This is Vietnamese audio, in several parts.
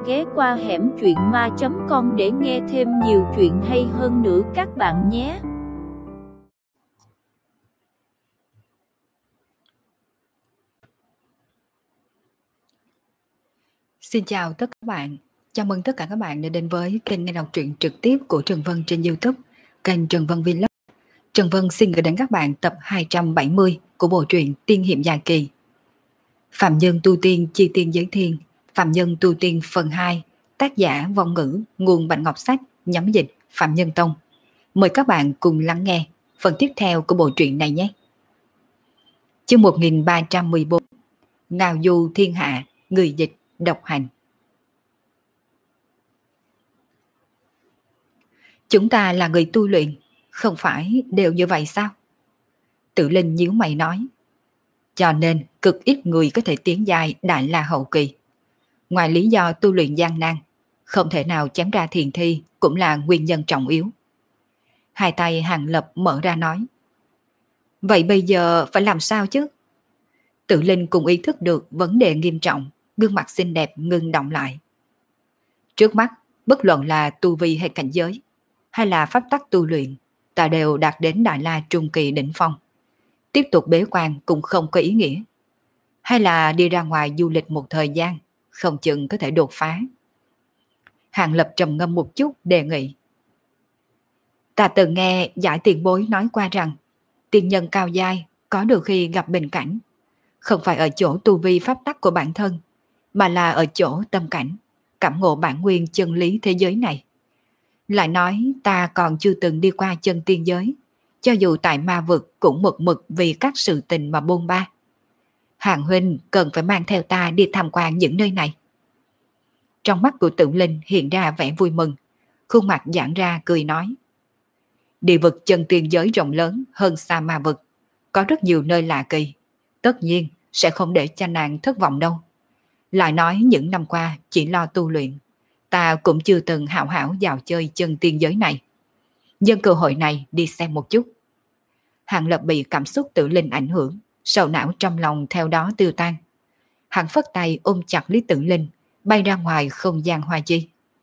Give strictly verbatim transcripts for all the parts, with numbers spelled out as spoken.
ghé qua hẻm truyện ma chấm com để nghe thêm nhiều chuyện hay hơn nữa các bạn nhé. Xin chào tất cả các bạn. Chào mừng tất cả các bạn đã đến với kênh nghe đọc truyện trực tiếp của Trần Vân trên YouTube, kênh Trần Vân Vlog. Trần Vân xin gửi đến các bạn tập hai trăm bảy mươi của bộ truyện Tiên hiệp dài kỳ. Phạm nhân tu tiên chi tiên giới thiên, Phạm nhân tu tiên phần hai, tác giả Vong Ngữ, nguồn Bạch Ngọc Sách, nhóm dịch Phạm Nhân Tông. Mời các bạn cùng lắng nghe phần tiếp theo của bộ truyện này nhé. Chương một nghìn ba trăm mười bốn, Ngao du thiên hạ, người dịch độc hành. Chúng ta là người tu luyện, không phải đều như vậy sao? Tự Linh nhíu mày nói. Cho nên cực ít người có thể tiến dài đại la hậu kỳ. Ngoài lý do tu luyện gian nan, không thể nào chém ra thiền thi cũng là nguyên nhân trọng yếu. Hai tay Hàng Lập mở ra nói. Vậy bây giờ phải làm sao chứ? Tự Linh cũng ý thức được vấn đề nghiêm trọng, gương mặt xinh đẹp ngưng động lại. Trước mắt, bất luận là tu vi hay cảnh giới, hay là pháp tắc tu luyện, ta đều đạt đến đại la trung kỳ đỉnh phong. Tiếp tục bế quan cũng không có ý nghĩa. Hay là đi ra ngoài du lịch một thời gian, không chừng có thể đột phá. Hàng Lập trầm ngâm một chút đề nghị. Ta từng nghe giải tiền bối nói qua rằng, tiên nhân cao giai có được khi gặp bình cảnh, không phải ở chỗ tu vi pháp tắc của bản thân, mà là ở chỗ tâm cảnh, cảm ngộ bản nguyên chân lý thế giới này. Lại nói ta còn chưa từng đi qua chân tiên giới, cho dù tại ma vực cũng mực mực vì các sự tình mà bôn ba. Hàng huynh cần phải mang theo ta đi tham quan những nơi này. Trong mắt của Tự Linh hiện ra vẻ vui mừng, khuôn mặt giãn ra cười nói. Địa vực chân tiên giới rộng lớn hơn xa ma vực, có rất nhiều nơi lạ kỳ, tất nhiên sẽ không để cho nàng thất vọng đâu. Lại nói những năm qua chỉ lo tu luyện, ta cũng chưa từng hảo hảo vào chơi chân tiên giới này. Nhân cơ hội này đi xem một chút. Hàng Lập bị cảm xúc Tự Linh ảnh hưởng, sầu não trong lòng theo đó tiêu tan. Hắn phất tay ôm chặt Lý Tự Linh, bay ra ngoài không gian hoa chi.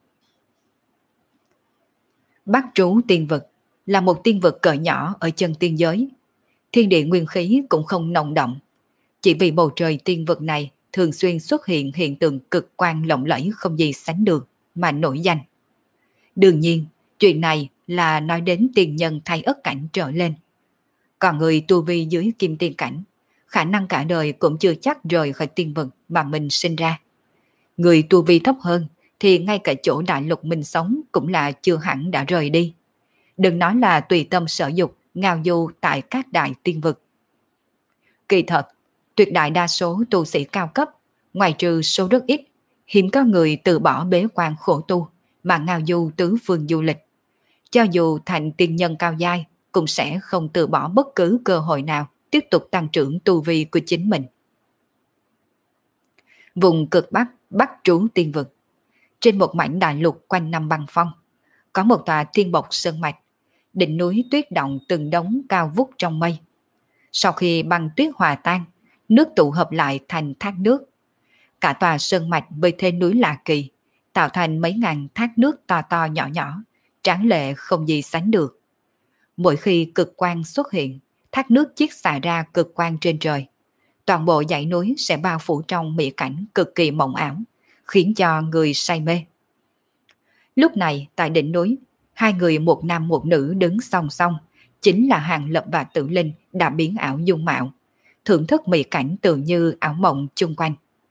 Bắc trú tiên vực là một tiên vực cỡ nhỏ ở chân tiên giới. Thiên địa nguyên khí cũng không nồng động. Chỉ vì bầu trời tiên vực này thường xuyên xuất hiện hiện tượng cực quang lộng lẫy không gì sánh được mà nổi danh. Đương nhiên, chuyện này là nói đến tiền nhân thay ất cảnh trở lên. Còn người tu vi dưới kim tiên cảnh, khả năng cả đời cũng chưa chắc rời khỏi tiên vực mà mình sinh ra. Người tu vi thấp hơn thì ngay cả chỗ đại lục mình sống cũng là chưa hẳn đã rời đi. Đừng nói là tùy tâm sở dục, ngao du tại các đại tiên vực. Kỳ thật, tuyệt đại đa số tu sĩ cao cấp, ngoài trừ số rất ít, hiếm có người từ bỏ bế quan khổ tu mà ngao du tứ phương du lịch. Cho dù thành tiên nhân cao giai, cũng sẽ không từ bỏ bất cứ cơ hội nào tiếp tục tăng trưởng tu vi của chính mình. Vùng cực Bắc, Bắc trú tiên vực. Trên một mảnh đại lục quanh năm băng phong, có một tòa thiên bộc sơn mạch, đỉnh núi tuyết động từng đống cao vút trong mây. Sau khi băng tuyết hòa tan, nước tụ hợp lại thành thác nước. Cả tòa sơn mạch với thế núi lạ kỳ, tạo thành mấy ngàn thác nước to to nhỏ nhỏ, tráng lệ không gì sánh được. Mỗi khi cực quang xuất hiện, thác nước chiết xạ ra cực quang trên trời. Toàn bộ dãy núi sẽ bao phủ trong mỹ cảnh cực kỳ mộng ảo, khiến cho người say mê. Lúc này tại đỉnh núi, hai người một nam một nữ đứng song song, chính là Hàng Lập và Tự Linh đã biến ảo dung mạo, thưởng thức mỹ cảnh tự như ảo mộng chung quanh.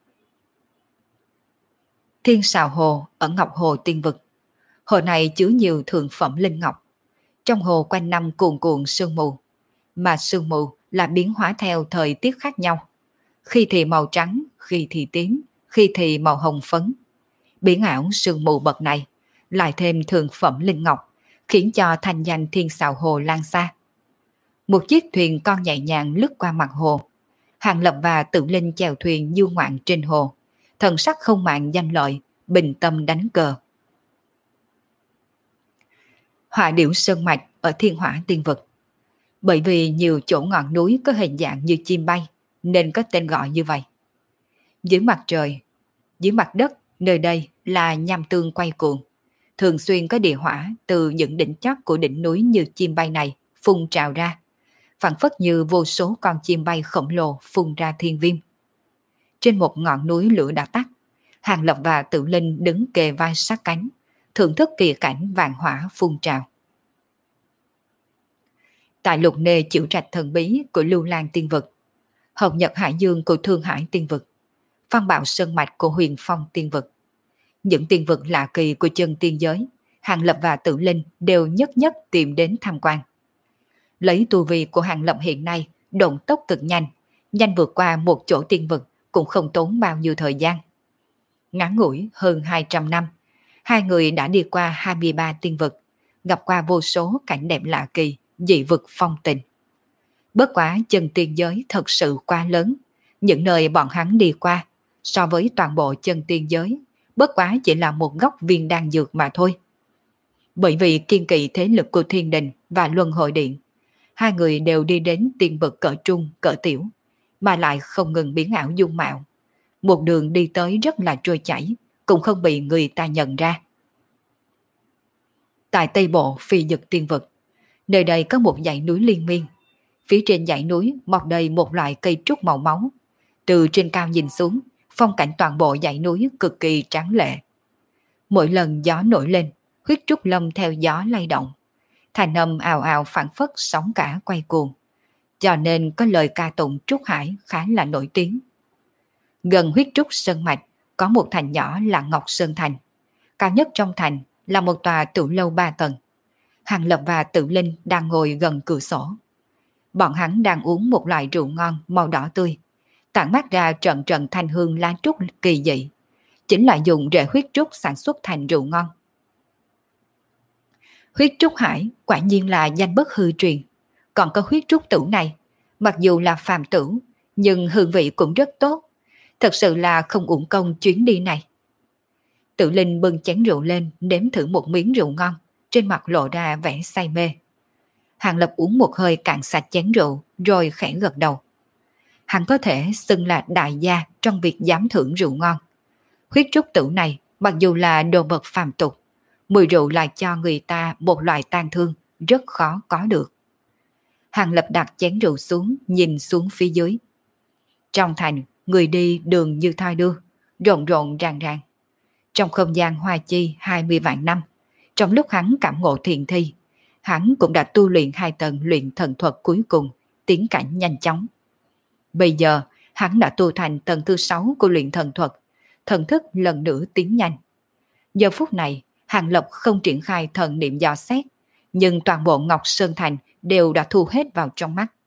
Thiên Sào Hồ ở Ngọc Hồ tiên vực. Hồ này chứa nhiều thượng phẩm linh ngọc. Trong hồ quanh năm cuồn cuộn sương mù, mà sương mù là biến hóa theo thời tiết khác nhau. Khi thì màu trắng, khi thì tím, khi thì màu hồng phấn. Biến ảo sương mù bậc này, lại thêm thượng phẩm linh ngọc, khiến cho thanh danh Thiên Sào Hồ lan xa. Một chiếc thuyền con nhẹ nhàng lướt qua mặt hồ. Hàng Lập và Tự Linh chèo thuyền du ngoạn trên hồ, thần sắc không màng danh lợi, bình tâm đánh cờ. Hỏa điểu sơn mạch ở Thiên Hỏa tiên vực. Bởi vì nhiều chỗ ngọn núi có hình dạng như chim bay, nên có tên gọi như vậy. Dưới mặt trời, dưới mặt đất, nơi đây là nham tương quay cuồng. Thường xuyên có địa hỏa từ những đỉnh chót của đỉnh núi như chim bay này phun trào ra, phảng phất như vô số con chim bay khổng lồ phun ra thiên viêm. Trên một ngọn núi lửa đã tắt, Hàng Lập và Tự Linh đứng kề vai sát cánh, thưởng thức kỳ cảnh vạn hỏa phun trào. Tại lục nê chịu trạch thần bí của Lưu Lan Tiên Vực, Hồng Nhật Hải Dương của Thương Hải Tiên Vực, Phong Bạo Sơn Mạch của Huyền Phong Tiên Vực, những tiên vực lạ kỳ của chân tiên giới, Hàng Lập và Tự Linh đều nhất nhất tìm đến tham quan. Lấy tu vi của Hàng Lập hiện nay, động tốc cực nhanh, nhanh vượt qua một chỗ tiên vực cũng không tốn bao nhiêu thời gian. Ngắn ngủi hơn hai trăm năm, hai người đã đi qua hai mươi ba tiên vực, gặp qua vô số cảnh đẹp lạ kỳ, dị vực phong tình. Bất quá chân tiên giới thật sự quá lớn, những nơi bọn hắn đi qua, so với toàn bộ chân tiên giới, bất quá chỉ là một góc viên đan dược mà thôi. Bởi vì kiên kỵ thế lực của Thiên Đình và Luân Hồi Điện, hai người đều đi đến tiên vực cỡ trung, cỡ tiểu, mà lại không ngừng biến ảo dung mạo. Một đường đi tới rất là trôi chảy, cũng không bị người ta nhận ra. Tại Tây Bộ Phi Dực Tiên Vực, nơi đây có một dãy núi liên miên. Phía trên dãy núi mọc đầy một loại cây trúc màu máu. Từ trên cao nhìn xuống, phong cảnh toàn bộ dãy núi cực kỳ tráng lệ. Mỗi lần gió nổi lên, huyết trúc lâm theo gió lay động. Thành âm ào ào phảng phất sóng cả quay cuồng. Cho nên có lời ca tụng Trúc Hải khá là nổi tiếng. Gần huyết trúc sơn mạch có một thành nhỏ là Ngọc Sơn Thành. Cao nhất trong thành là một tòa tiểu lâu ba tầng. Hàng Lập và Tự Linh đang ngồi gần cửa sổ. Bọn hắn đang uống một loại rượu ngon màu đỏ tươi, tản mát ra trận trận thanh hương lá trúc kỳ dị. Chính là dùng rễ huyết trúc sản xuất thành rượu ngon. Huyết trúc hải quả nhiên là danh bất hư truyền. Còn có huyết trúc tử này, mặc dù là phàm tử, nhưng hương vị cũng rất tốt. Thật sự là không uổng công chuyến đi này. Tự Linh bưng chén rượu lên, nếm thử một miếng rượu ngon, trên mặt lộ ra vẻ say mê. Hàng Lập uống một hơi cạn sạch chén rượu, rồi khẽ gật đầu. Hắn có thể xưng là đại gia trong việc dám thưởng rượu ngon. Huyết trúc tử này, mặc dù là đồ vật phàm tục, mùi rượu lại cho người ta một loại tang thương rất khó có được. Hàng Lập đặt chén rượu xuống, nhìn xuống phía dưới. Trong thành, người đi đường như thoi đưa, rộn rộn ràng ràng. Trong không gian hoa chi hai mươi vạn năm, trong lúc hắn cảm ngộ thiền thi, hắn cũng đã tu luyện hai tầng luyện thần thuật cuối cùng, tiến cảnh nhanh chóng. Bây giờ, hắn đã tu thành tầng thứ sáu của luyện thần thuật, thần thức lần nữa tiến nhanh. Giờ phút này, Hàng Lập không triển khai thần niệm dò xét, nhưng toàn bộ Ngọc Sơn Thành đều đã thu hết vào trong mắt.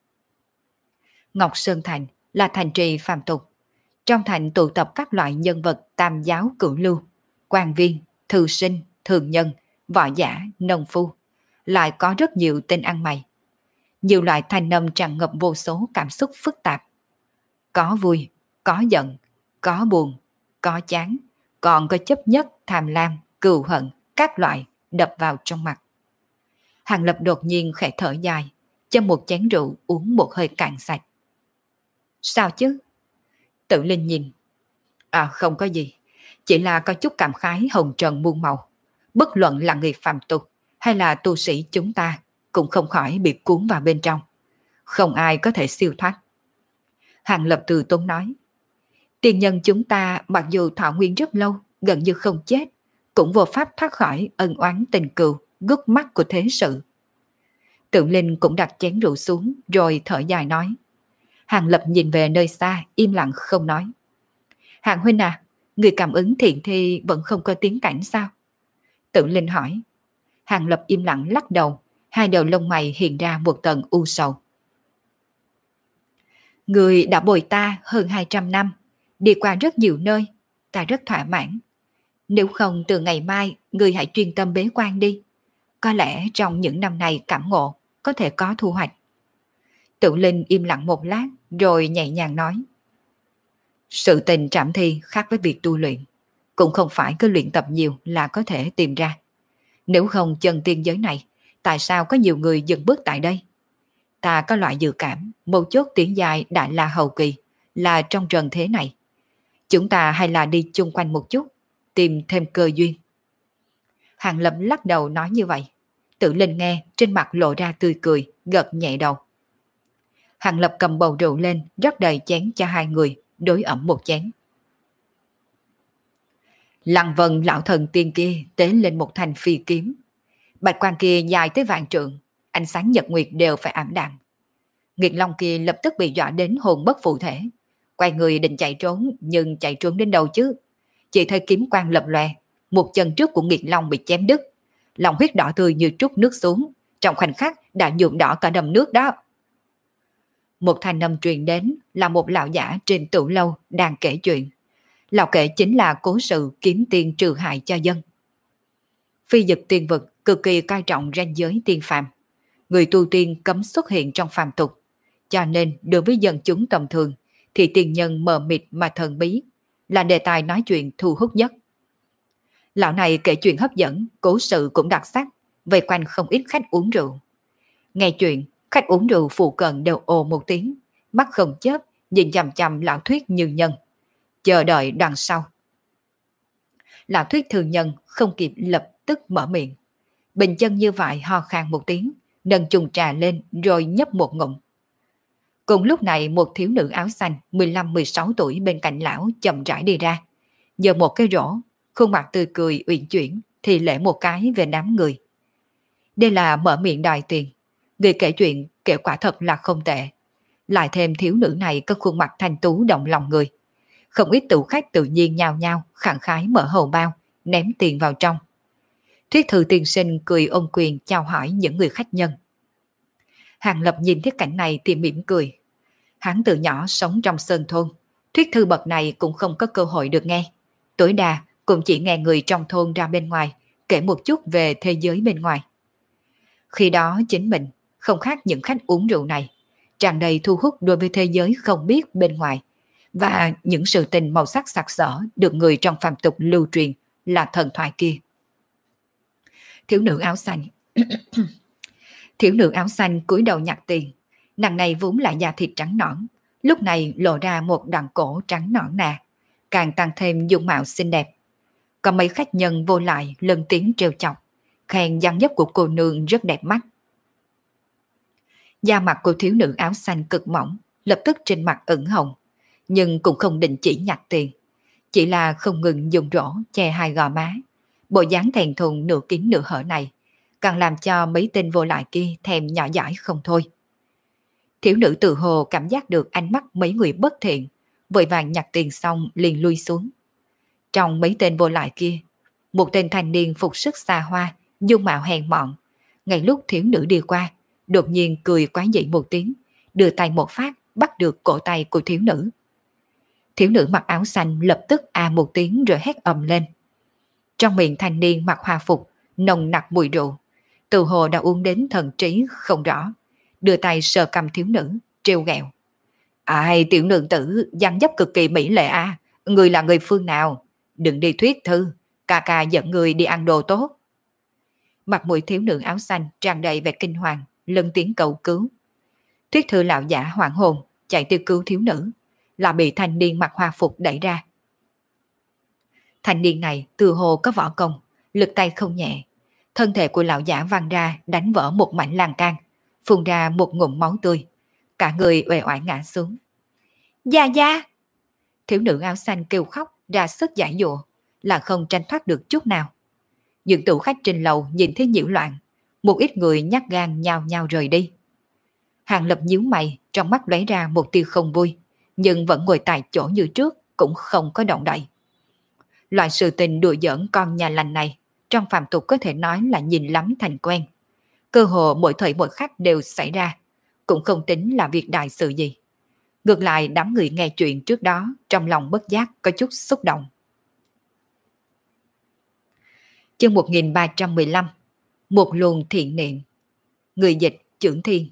Ngọc Sơn Thành là thành trì phàm tục. Trong thành tụ tập các loại nhân vật tam giáo cửu lưu, quan viên, thư sinh, thường nhân, võ giả, nông phu. Lại có rất nhiều tên ăn mày. Nhiều loại thanh âm tràn ngập vô số cảm xúc phức tạp. Có vui, có giận, có buồn, có chán, còn có chấp nhất, tham lam, cừu hận, các loại đập vào trong mặt. Hàng Lập đột nhiên khẽ thở dài, châm một chén rượu uống một hơi cạn sạch. Sao chứ? Tự Linh nhìn. À không có gì, chỉ là có chút cảm khái hồng trần muôn màu. Bất luận là người phàm tục hay là tu sĩ chúng ta cũng không khỏi bị cuốn vào bên trong. Không ai có thể siêu thoát. Hàng Lập từ tốn nói. Tiền nhân chúng ta mặc dù thọ nguyên rất lâu, gần như không chết, cũng vô pháp thoát khỏi ân oán tình cừu, gút mắt của thế sự. Tự Linh cũng đặt chén rượu xuống rồi thở dài nói. Hàng Lập nhìn về nơi xa, im lặng không nói. Hàng huynh à, người cảm ứng thiện thi vẫn không có tiến cảnh sao? Tự Linh hỏi. Hàng Lập im lặng lắc đầu, hai đầu lông mày hiện ra một tầng u sầu. Người đã bồi ta hơn hai trăm năm, đi qua rất nhiều nơi, ta rất thỏa mãn. Nếu không từ ngày mai, người hãy chuyên tâm bế quan đi. Có lẽ trong những năm này cảm ngộ, có thể có thu hoạch. Tự Linh im lặng một lát, rồi nhẹ nhàng nói. Sự tình trảm thi khác với việc tu luyện, cũng không phải cứ luyện tập nhiều là có thể tìm ra. Nếu không chân tiên giới này, tại sao có nhiều người dừng bước tại đây? Ta có loại dự cảm, một chốt tiến dài đại la hầu kỳ, là trong trần thế này. Chúng ta hay là đi chung quanh một chút, tìm thêm cơ duyên. Hàng Lập lắc đầu nói như vậy. Tử Linh nghe, trên mặt lộ ra tươi cười, gật nhẹ đầu. Hàng Lập cầm bầu rượu lên, rót đầy chén cho hai người, đối ẩm một chén. Lăng Vân lão thần tiên kia tế lên một thanh phi kiếm. Bạch quang kia dài tới vạn trượng, ánh sáng nhật nguyệt đều phải ảm đạm. Nghiệt Long kia lập tức bị dọa đến hồn bất phụ thể. Quay người định chạy trốn, nhưng chạy trốn đến đâu chứ? Chỉ thấy kiếm quang lập lòe, một chân trước của Nghiệt Long bị chém đứt. Lòng huyết đỏ tươi như trút nước xuống, trong khoảnh khắc đã nhuộm đỏ cả đầm nước đó. Một thanh âm truyền đến là một lão giả trên tửu lâu đang kể chuyện. Lão kể chính là cố sự kiếm tiền trừ hại cho dân. Phi dực tiên vực cực kỳ coi trọng ranh giới tiên phàm. Người tu tiên cấm xuất hiện trong phàm tục. Cho nên đối với dân chúng tầm thường thì tiền nhân mờ mịt mà thần bí là đề tài nói chuyện thu hút nhất. Lão này kể chuyện hấp dẫn, cố sự cũng đặc sắc, vây quanh không ít khách uống rượu. Nghe chuyện, khách uống rượu phụ cận đều ồ một tiếng, mắt không chớp, nhìn chằm chằm lão thuyết như nhân, chờ đợi đằng sau. Lão thuyết thường nhân không kịp lập tức mở miệng. Bình chân như vậy ho khan một tiếng, nâng chung trà lên rồi nhấp một ngụm. Cùng lúc này một thiếu nữ áo xanh mười lăm mười sáu tuổi bên cạnh lão chậm rãi đi ra. Giờ một cái rổ, khuôn mặt tươi cười uyển chuyển thì lễ một cái về đám người. Đây là mở miệng đòi tiền. Người kể chuyện kể quả thật là không tệ. Lại thêm thiếu nữ này có khuôn mặt thanh tú động lòng người. Không ít tủ khách tự nhiên nhao nhao khẳng khái mở hầu bao, ném tiền vào trong. Thuyết thư tiên sinh cười ôm quyền chào hỏi những người khách nhân. Hàng Lập nhìn thấy cảnh này thì mỉm cười. Hắn từ nhỏ sống trong sơn thôn, thuyết thư bậc này cũng không có cơ hội được nghe. Tối đa cũng chỉ nghe người trong thôn ra bên ngoài kể một chút về thế giới bên ngoài. Khi đó chính mình không khác những khách uống rượu này, tràn đầy thu hút đối với thế giới không biết bên ngoài, và những sự tình màu sắc sặc sỡ được người trong phàm tục lưu truyền là thần thoại kia. Thiếu nữ áo xanh Thiếu nữ áo xanh cúi đầu nhặt tiền. Nàng này vốn là da thịt trắng nõn, lúc này lộ ra một đoạn cổ trắng nõn nà, càng tăng thêm dung mạo xinh đẹp. Có mấy khách nhân vô lại lần tiếng trêu chọc, khen dáng dấp của cô nương rất đẹp mắt. Da mặt của thiếu nữ áo xanh cực mỏng, lập tức trên mặt ửng hồng, nhưng cũng không định chỉ nhặt tiền, chỉ là không ngừng dùng rổ che hai gò má. Bộ dáng thèn thùng nửa kín nửa hở này càng làm cho mấy tên vô lại kia thèm nhỏ dãi không thôi. Thiếu nữ tự hồ cảm giác được ánh mắt mấy người bất thiện, vội vàng nhặt tiền xong liền lui xuống. Trong mấy tên vô lại kia, một tên thanh niên phục sức xa hoa, dung mạo hèn mọn, ngay lúc thiếu nữ đi qua, đột nhiên cười quái dị một tiếng, đưa tay một phát bắt được cổ tay của thiếu nữ. Thiếu nữ mặc áo xanh lập tức à một tiếng rồi hét ầm lên. Trong miệng thanh niên mặc hòa phục, nồng nặc mùi rượu, từ hồ đã uống đến thần trí không rõ, đưa tay sờ cầm thiếu nữ, trêu ghẹo. Ai, tiểu nương tử, dáng dấp cực kỳ mỹ lệ à, người là người phương nào? Đừng đi thuyết thư, ca ca dẫn người đi ăn đồ tốt. Mặt mũi thiếu nữ áo xanh tràn đầy vẻ kinh hoàng, lớn tiếng cầu cứu. Thuyết thư lão giả hoảng hồn, chạy tới cứu thiếu nữ, là bị thanh niên mặc hòa phục đẩy ra. Thanh niên này từ hồ có võ công, lực tay không nhẹ. Thân thể của lão giả văng ra đánh vỡ một mảnh lan can, phun ra một ngụm máu tươi. Cả người uể oải ngã xuống. Gia gia! Thiếu nữ áo xanh kêu khóc ra sức giải dụa, là không tranh thoát được chút nào. Những tủ khách trên lầu nhìn thấy nhiễu loạn, một ít người nhát gan nhao nhao rời đi. Hàng Lập nhíu mày, trong mắt lóe ra một tia không vui, nhưng vẫn ngồi tại chỗ như trước, cũng không có động đậy. Loại sự tình đùa giỡn con nhà lành này, trong phàm tục có thể nói là nhìn lắm thành quen. Cơ hồ mỗi thời mỗi khắc đều xảy ra, cũng không tính là việc đại sự gì. Ngược lại đám người nghe chuyện trước đó, trong lòng bất giác có chút xúc động. Chương một nghìn ba trăm mười lăm. Một luồng thiện niệm. Người dịch Chưởng Thiên.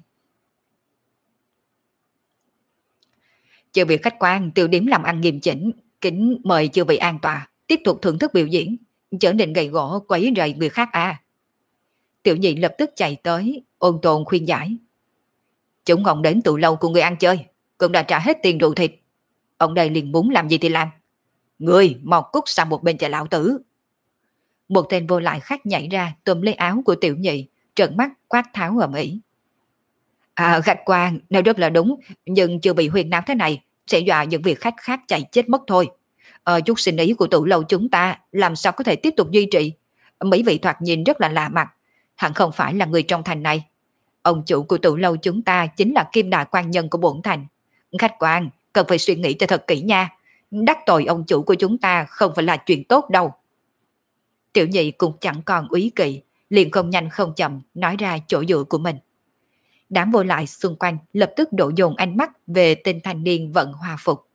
Chư vị khách quan, tiểu điểm làm ăn nghiêm chỉnh, kính mời chư vị an tọa, tiếp tục thưởng thức biểu diễn, trở nên gầy gỗ quấy rầy người khác à. Tiểu nhị lập tức chạy tới, ôn tồn khuyên giải. Chúng ông đến tụ lâu của người ăn chơi, cũng đã trả hết tiền rượu thịt. Ông đây liền muốn làm gì thì làm. Người mau cút sang một bên cho lão tử. Một tên vô lại khác nhảy ra tùm lấy áo của Tiểu Nhị, trợn mắt quát tháo ầm ĩ. À, khách quan, nếu rất là đúng, nhưng chưa bị huyền não thế này, sẽ dọa những vị khách khác chạy chết mất thôi. Ờ, chút sinh ý của Tử Lâu chúng ta làm sao có thể tiếp tục duy trì? Mấy vị thoạt nhìn rất là lạ mặt, hẳn không phải là người trong thành này. Ông chủ của Tử Lâu chúng ta chính là Kim Đại quan nhân của bổn thành. Khách quan, cần phải suy nghĩ cho thật kỹ nha. Đắc tội ông chủ của chúng ta không phải là chuyện tốt đâu. Tiểu Nhị cũng chẳng còn úy kỵ, liền không nhanh không chậm nói ra chỗ dựa của mình. Đám vô lại xung quanh lập tức đổ dồn ánh mắt về tên thanh niên vận hòa phục.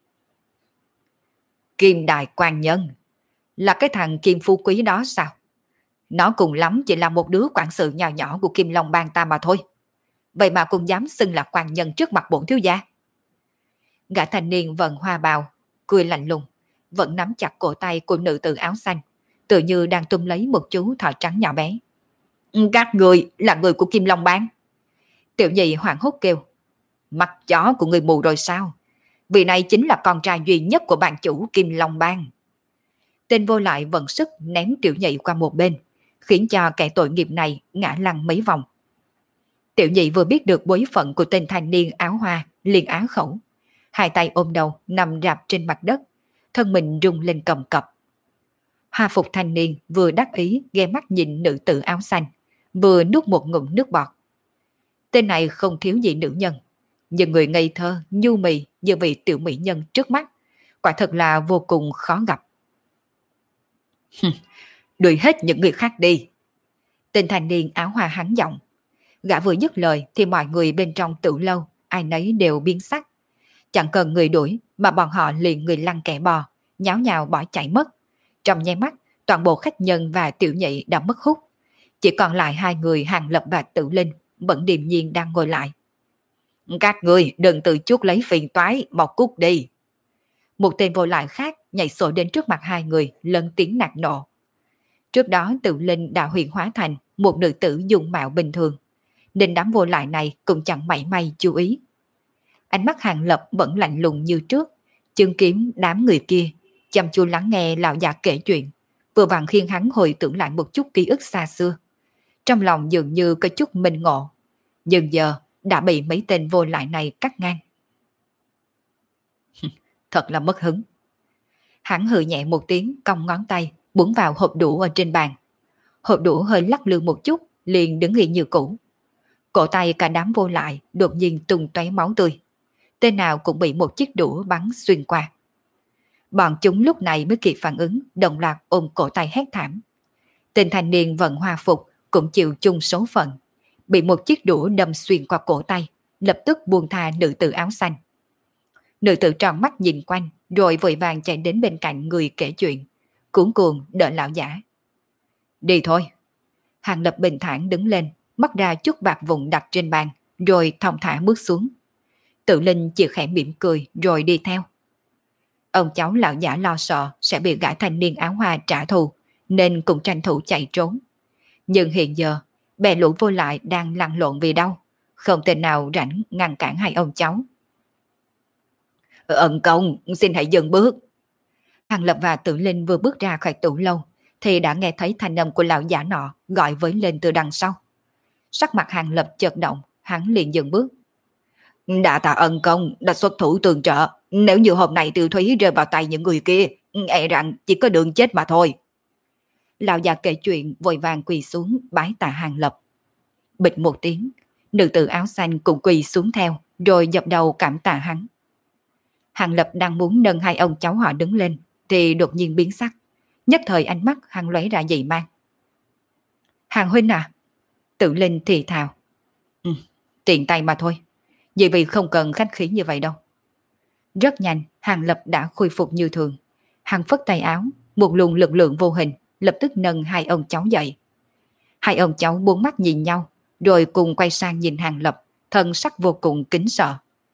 Kim Đại quan nhân, là cái thằng Kim Phú Quý đó sao? Nó cùng lắm chỉ là một đứa quản sự nhỏ nhỏ của Kim Long Bang ta mà thôi. Vậy mà cũng dám xưng là quan nhân trước mặt bổn thiếu gia. Gã thanh niên vận hoa bào, cười lạnh lùng, vẫn nắm chặt cổ tay của nữ tử áo xanh, tự như đang tung lấy một chú thỏ trắng nhỏ bé. Các người là người của Kim Long Bang. Tiểu Nhị hoảng hốt kêu. Mắt chó của người mù rồi sao? Vị này chính là con trai duy nhất của bạn chủ Kim Long Bang. Tên vô lại vận sức ném Tiểu Nhị qua một bên, khiến cho kẻ tội nghiệp này ngã lăn mấy vòng. Tiểu Nhị vừa biết được bối phận của tên thanh niên áo hoa, liền á khẩu, hai tay ôm đầu nằm rạp trên mặt đất, thân mình rung lên cầm cập. Hoa phục thanh niên vừa đắc ý ghé mắt nhìn nữ tử áo xanh, vừa nuốt một ngụm nước bọt. Tên này không thiếu gì nữ nhân, nhưng người ngây thơ, nhu mì như vị tiểu mỹ nhân trước mắt, quả thật là vô cùng khó gặp. Đuổi hết những người khác đi. Tên thanh niên áo hoa hắn giọng. Gã vừa dứt lời thì mọi người bên trong Tử Lâu ai nấy đều biến sắc. Chẳng cần người đuổi mà bọn họ liền người lăn kẻ bò, nháo nhào bỏ chạy mất. Trong nháy mắt, toàn bộ khách nhân và Tiểu Nhị đã mất hút. Chỉ còn lại hai người Hàng Lập và Tử Linh vẫn điềm nhiên đang ngồi lại. Các người đừng tự chuốc lấy phiền toái, mau cút đi. Một tên vô lại khác nhảy sổ đến trước mặt hai người, lớn tiếng nạt nộ. Trước đó Tử Linh đã huyền hóa thành một nữ tử dung mạo bình thường, nên đám vô lại này cũng chẳng mảy may chú ý. Ánh mắt Hàng Lập vẫn lạnh lùng như trước, chứng kiến đám người kia chăm chú lắng nghe lão già kể chuyện, vừa vặn khiến hắn hồi tưởng lại một chút ký ức xa xưa. Trong lòng dường như có chút minh ngộ, nhưng giờ đã bị mấy tên vô lại này cắt ngang. Thật là mất hứng. Hắn hừ nhẹ một tiếng, cong ngón tay búng vào hộp đũa ở trên bàn. Hộp đũa hơi lắc lư một chút, liền đứng yên như cũ. Cổ tay cả đám vô lại đột nhiên tung tóe máu tươi, tên nào cũng bị một chiếc đũa bắn xuyên qua. Bọn chúng lúc này mới kịp phản ứng, đồng loạt ôm cổ tay hét thảm. Tên thanh niên vận hoa phục cũng chịu chung số phận, bị một chiếc đũa đâm xuyên qua cổ tay, lập tức buông tha nữ tử áo xanh. Nữ tử tròn mắt nhìn quanh, rồi vội vàng chạy đến bên cạnh người kể chuyện, cuống cuồng đỡ lão giả. Đi thôi. Hàng Lập bình thản đứng lên, móc ra chút bạc vụn đặt trên bàn, rồi thong thả bước xuống. Tự Linh chỉ khẽ mỉm cười rồi đi theo. Ông cháu lão giả lo sợ sẽ bị gã thanh niên áo hoa trả thù, nên cũng tranh thủ chạy trốn. Nhưng hiện giờ, bè lũ vô lại đang lăn lộn vì đâu, không tên nào rảnh ngăn cản hai ông cháu. Ân công, xin hãy dừng bước. Hàng Lập và Tử Linh vừa bước ra khỏi Tử Lâu, thì đã nghe thấy thanh âm của lão giả nọ gọi với lên từ đằng sau. Sắc mặt Hàng Lập chợt động, hắn liền dừng bước. Đã tạ ân công đã xuất thủ tương trợ, nếu như hôm nay Tiêu Thúy rơi vào tay những người kia, e rằng chỉ có đường chết mà thôi. Lão già kể chuyện vội vàng quỳ xuống bái tạ Hàng Lập. Bịch một tiếng, nữ tử áo xanh cũng quỳ xuống theo, rồi dập đầu cảm tạ hắn. Hàng Lập đang muốn nâng hai ông cháu họ đứng lên, thì đột nhiên biến sắc. Nhất thời ánh mắt hắn lóe ra dị mang. Hàng huynh à? Tử Linh thì thào. Ừ, tiện tay mà thôi. Vì vì không cần khách khí như vậy đâu. Rất nhanh, Hàng Lập đã khôi phục như thường. Hắn phất tay áo, một luồng lực lượng vô hình lập tức nâng hai ông cháu dậy. Hai ông cháu bốn mắt nhìn nhau, rồi cùng quay sang nhìn Hàng Lập, thân sắc vô cùng kính sợ.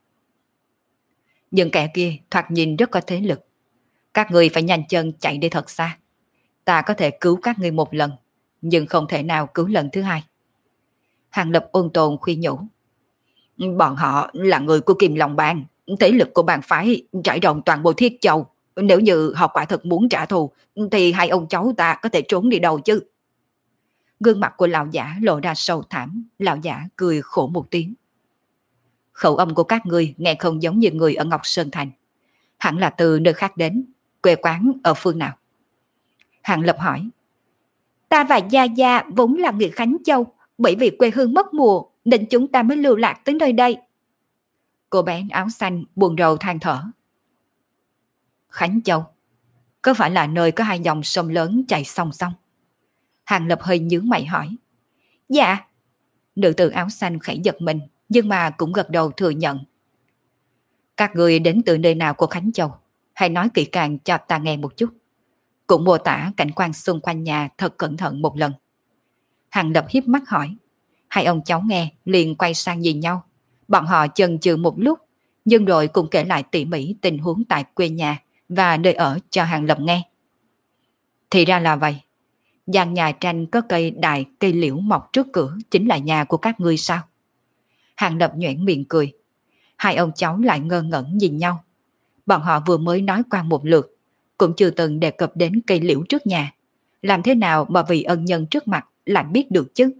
Những kẻ kia thoạt nhìn rất có thế lực. Các người phải nhanh chân chạy đi thật xa. Ta có thể cứu các người một lần, nhưng không thể nào cứu lần thứ hai. Hàng Lập ôn tồn khuyên nhủ. Bọn họ là người của Kim Long Bang, thế lực của bang phái trải rộng toàn bộ Thiết Châu, Nếu như họ quả thật muốn trả thù, thì hai ông cháu ta có thể trốn đi đâu chứ? Gương mặt của lão giả lộ ra sầu thảm, lão giả cười khổ một tiếng. Khẩu âm của các ngươi nghe không giống như người ở Ngọc Sơn Thành. Hẳn là từ nơi khác đến, quê quán ở phương nào? Hàng Lập hỏi. Ta và Gia Gia vốn là người Khánh Châu, bởi vì quê hương mất mùa nên chúng ta mới lưu lạc tới nơi đây. Cô bé áo xanh buồn rầu than thở. Khánh Châu, có phải là nơi có hai dòng sông lớn chảy song song? Hàng Lập hơi nhướng mày hỏi. Dạ. Nữ tử áo xanh khẽ giật mình, nhưng mà cũng gật đầu thừa nhận. Các người đến từ nơi nào của Khánh Châu? Hãy nói kỹ càng cho ta nghe một chút. Cũng mô tả cảnh quan xung quanh nhà thật cẩn thận một lần. Hàng Lập hiếp mắt hỏi. Hai ông cháu nghe liền quay sang nhìn nhau. Bọn họ chần chừ một lúc, nhưng rồi cũng kể lại tỉ mỉ tình huống tại quê nhà và nơi ở cho Hàng Lập nghe. Thì ra là vậy. Gian nhà tranh có cây đại cây liễu mọc trước cửa chính là nhà của các ngươi sao? Hàng Lập nhoẻn miệng cười. Hai ông cháu lại ngơ ngẩn nhìn nhau. Bọn họ vừa mới nói qua một lượt, cũng chưa từng đề cập đến cây liễu trước nhà. Làm thế nào mà vị ân nhân trước mặt lại biết được chứ?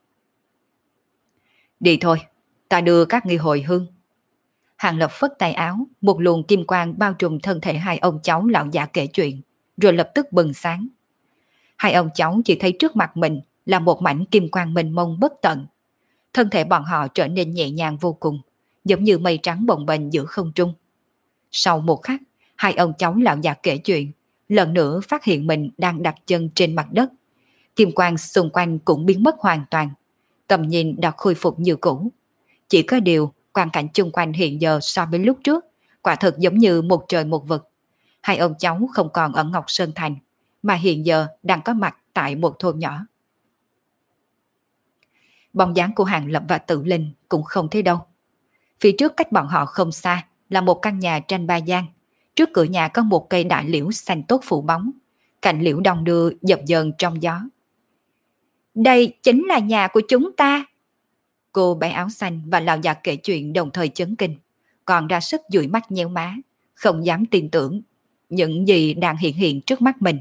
Đi thôi, ta đưa các ngươi hồi hương. Hàng Lập phất tay áo, một luồng kim quang bao trùm thân thể hai ông cháu lão giả kể chuyện, rồi lập tức bừng sáng. Hai ông cháu chỉ thấy trước mặt mình là một mảnh kim quang mênh mông bất tận. Thân thể bọn họ trở nên nhẹ nhàng vô cùng, giống như mây trắng bồng bềnh giữa không trung. Sau một khắc, hai ông cháu lão già kể chuyện, lần nữa phát hiện mình đang đặt chân trên mặt đất. Kim quang xung quanh cũng biến mất hoàn toàn, tầm nhìn đã khôi phục như cũ. Chỉ có điều, quang cảnh chung quanh hiện giờ so với lúc trước, quả thật giống như một trời một vực. Hai ông cháu không còn ở Ngọc Sơn Thành, mà hiện giờ đang có mặt tại một thôn nhỏ. Bóng dáng của Hàng Lập và Tự Linh cũng không thấy đâu. Phía trước cách bọn họ không xa là một căn nhà tranh ba gian. Trước cửa nhà có một cây đại liễu xanh tốt phủ bóng, cành liễu đong đưa dập dờn trong gió. Đây chính là nhà của chúng ta. Cô bé áo xanh và lão già kể chuyện đồng thời chấn kinh, còn ra sức dụi mắt nhéo má, không dám tin tưởng những gì đang hiện hiện trước mắt mình.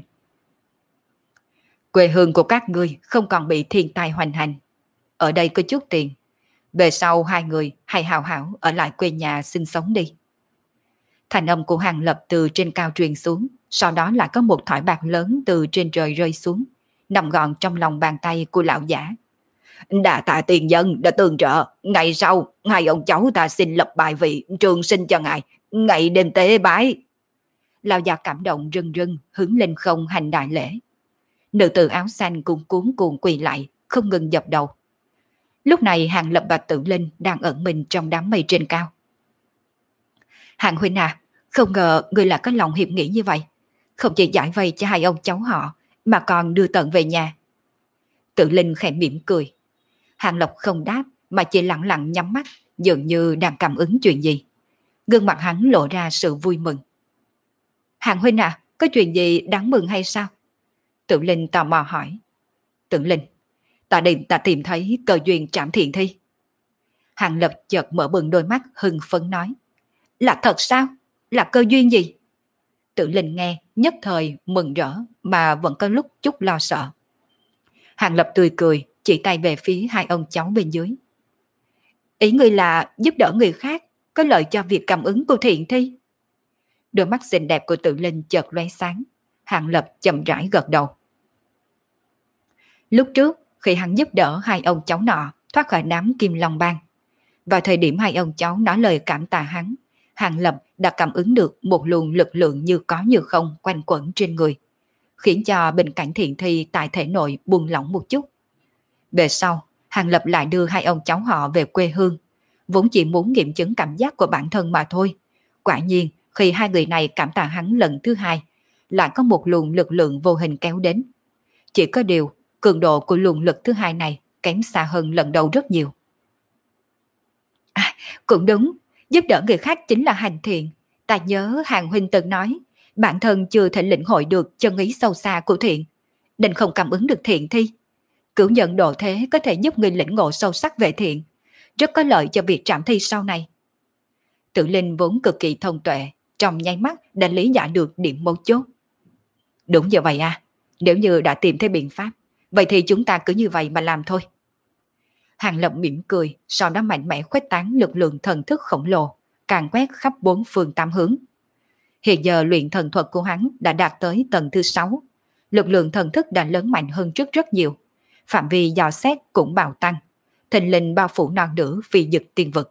Quê hương của các ngươi không còn bị thiên tai hoành hành. Ở đây có chút tiền. Về sau hai người hãy hào hảo ở lại quê nhà sinh sống đi. Thành âm của Hàng Lập từ trên cao truyền xuống, sau đó lại có một thỏi bạc lớn từ trên trời rơi xuống, nằm gọn trong lòng bàn tay của lão giả. Đa tạ tiền dân đã tương trợ. Ngày sau, hai ông cháu ta xin lập bài vị trường sinh cho ngài, ngày đêm tế bái. Lão già cảm động rưng rưng hướng lên không hành đại lễ. Nữ tử áo xanh cũng cuốn cuồng quỳ lại, không ngừng dập đầu. Lúc này Hàng Lập và Tự Linh đang ẩn mình trong đám mây trên cao. Hàng huynh à, không ngờ người là có lòng hiệp nghĩa như vậy. Không chỉ giải vây cho hai ông cháu họ, mà còn đưa tận về nhà. Tự Linh khẽ mỉm cười. Hàng Lập không đáp, mà chỉ lặng lặng nhắm mắt, dường như đang cảm ứng chuyện gì. Gương mặt hắn lộ ra sự vui mừng. Hàng huynh à, có chuyện gì đáng mừng hay sao? Tự Linh tò mò hỏi. Tự Linh, ta định ta tìm thấy cơ duyên trảm thiện thi. Hàng Lập chợt mở bừng đôi mắt hưng phấn nói. Là thật sao? Là cơ duyên gì? Tự Linh nghe nhất thời mừng rỡ mà vẫn có lúc chút lo sợ. Hàng Lập tươi cười, chỉ tay về phía hai ông cháu bên dưới. Ý ngươi là giúp đỡ người khác, có lợi cho việc cảm ứng của thiện thi. Đôi mắt xinh đẹp của Tự Linh chợt lóe sáng. Hàng Lập chậm rãi gật đầu. Lúc trước, khi hắn giúp đỡ hai ông cháu nọ thoát khỏi đám Kim Long Bang, vào thời điểm hai ông cháu nói lời cảm tạ hắn, Hàng Lập đã cảm ứng được một luồng lực lượng như có như không quanh quẩn trên người, khiến cho bình cảnh thiện thi tại thể nội buông lỏng một chút. Về sau, Hàng Lập lại đưa hai ông cháu họ về quê hương, vốn chỉ muốn nghiệm chứng cảm giác của bản thân mà thôi. Quả nhiên, khi hai người này cảm tạ hắn lần thứ hai, lại có một luồng lực lượng vô hình kéo đến. Chỉ có điều, cường độ của luồng lực thứ hai này kém xa hơn lần đầu rất nhiều. À, cũng đúng, giúp đỡ người khác chính là hành thiện. Ta nhớ Hàng huynh từng nói, bản thân chưa thể lĩnh hội được chân ý sâu xa của thiện, nên không cảm ứng được thiện thi. Cửu nhận độ thế có thể giúp người lĩnh ngộ sâu sắc về thiện, rất có lợi cho việc trảm thi sau này. Tự Linh vốn cực kỳ thông tuệ, trong nháy mắt đã lý giải được điểm mấu chốt. Đúng như vậy à, nếu như đã tìm thấy biện pháp, vậy thì chúng ta cứ như vậy mà làm thôi. Hàng Lập mỉm cười, sau đó mạnh mẽ khuếch tán lực lượng thần thức khổng lồ, càn quét khắp bốn phương tám hướng. Hiện giờ luyện thần thuật của hắn đã đạt tới tầng thứ sáu, lực lượng thần thức đã lớn mạnh hơn trước rất nhiều, phạm vi dò xét cũng bạo tăng, thình lình bao phủ non nửa phi dực tiên vực.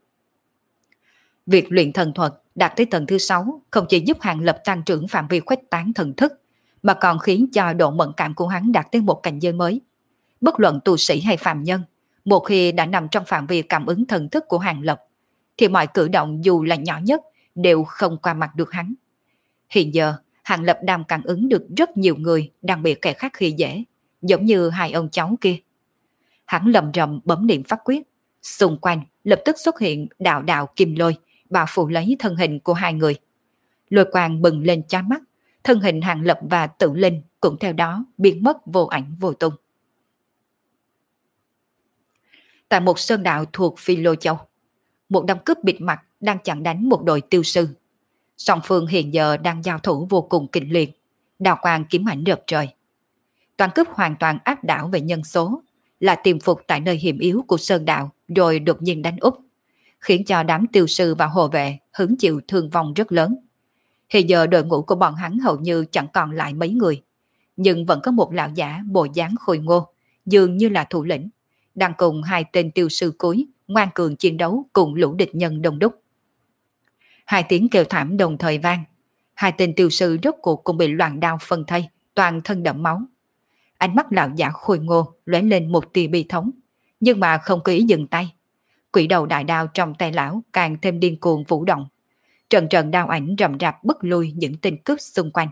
Việc luyện thần thuật đạt tới tầng thứ sáu không chỉ giúp Hàng Lập tăng trưởng phạm vi khuếch tán thần thức, mà còn khiến cho độ mẫn cảm của hắn đạt tới một cảnh giới mới. Bất luận tu sĩ hay phàm nhân, một khi đã nằm trong phạm vi cảm ứng thần thức của Hàng Lập, thì mọi cử động dù là nhỏ nhất đều không qua mặt được hắn. Hiện giờ, Hàng Lập đang cảm ứng được rất nhiều người đang bị kẻ khác khi dễ, giống như hai ông cháu kia. Hắn lầm rầm bấm niệm pháp quyết, xung quanh lập tức xuất hiện đạo đạo kim lôi, bao phủ lấy thân hình của hai người. Lôi quang bừng lên chói mắt, thân hình Hàng Lập và Tự Linh cũng theo đó biến mất vô ảnh vô tung. Tại một sơn đạo thuộc Phi Lô Châu, một đám cướp bịt mặt đang chặn đánh một đội tiêu sư. Song phương hiện giờ đang giao thủ vô cùng kịch liệt, đào quang kiếm ảnh rợp trời. Toàn cướp hoàn toàn áp đảo về nhân số, là tiềm phục tại nơi hiểm yếu của sơn đạo rồi đột nhiên đánh úp, khiến cho đám tiêu sư và hộ vệ hứng chịu thương vong rất lớn. Hiện giờ đội ngũ của bọn hắn hầu như chẳng còn lại mấy người, nhưng vẫn có một lão giả bộ dáng khôi ngô, dường như là thủ lĩnh, đang cùng hai tên tiêu sư cuối ngoan cường chiến đấu cùng lũ địch nhân đông đúc. Hai tiếng kêu thảm đồng thời vang, hai tên tiêu sư rốt cuộc cũng bị loạn đao phân thây, toàn thân đẫm máu. Ánh mắt lão giả khôi ngô lóe lên một tia bi thống, nhưng mà không có ý dừng tay. Quỷ đầu đại đao trong tay lão càng thêm điên cuồng vũ động, trận trận đao ảnh rầm rạp bức lui những tên cướp xung quanh.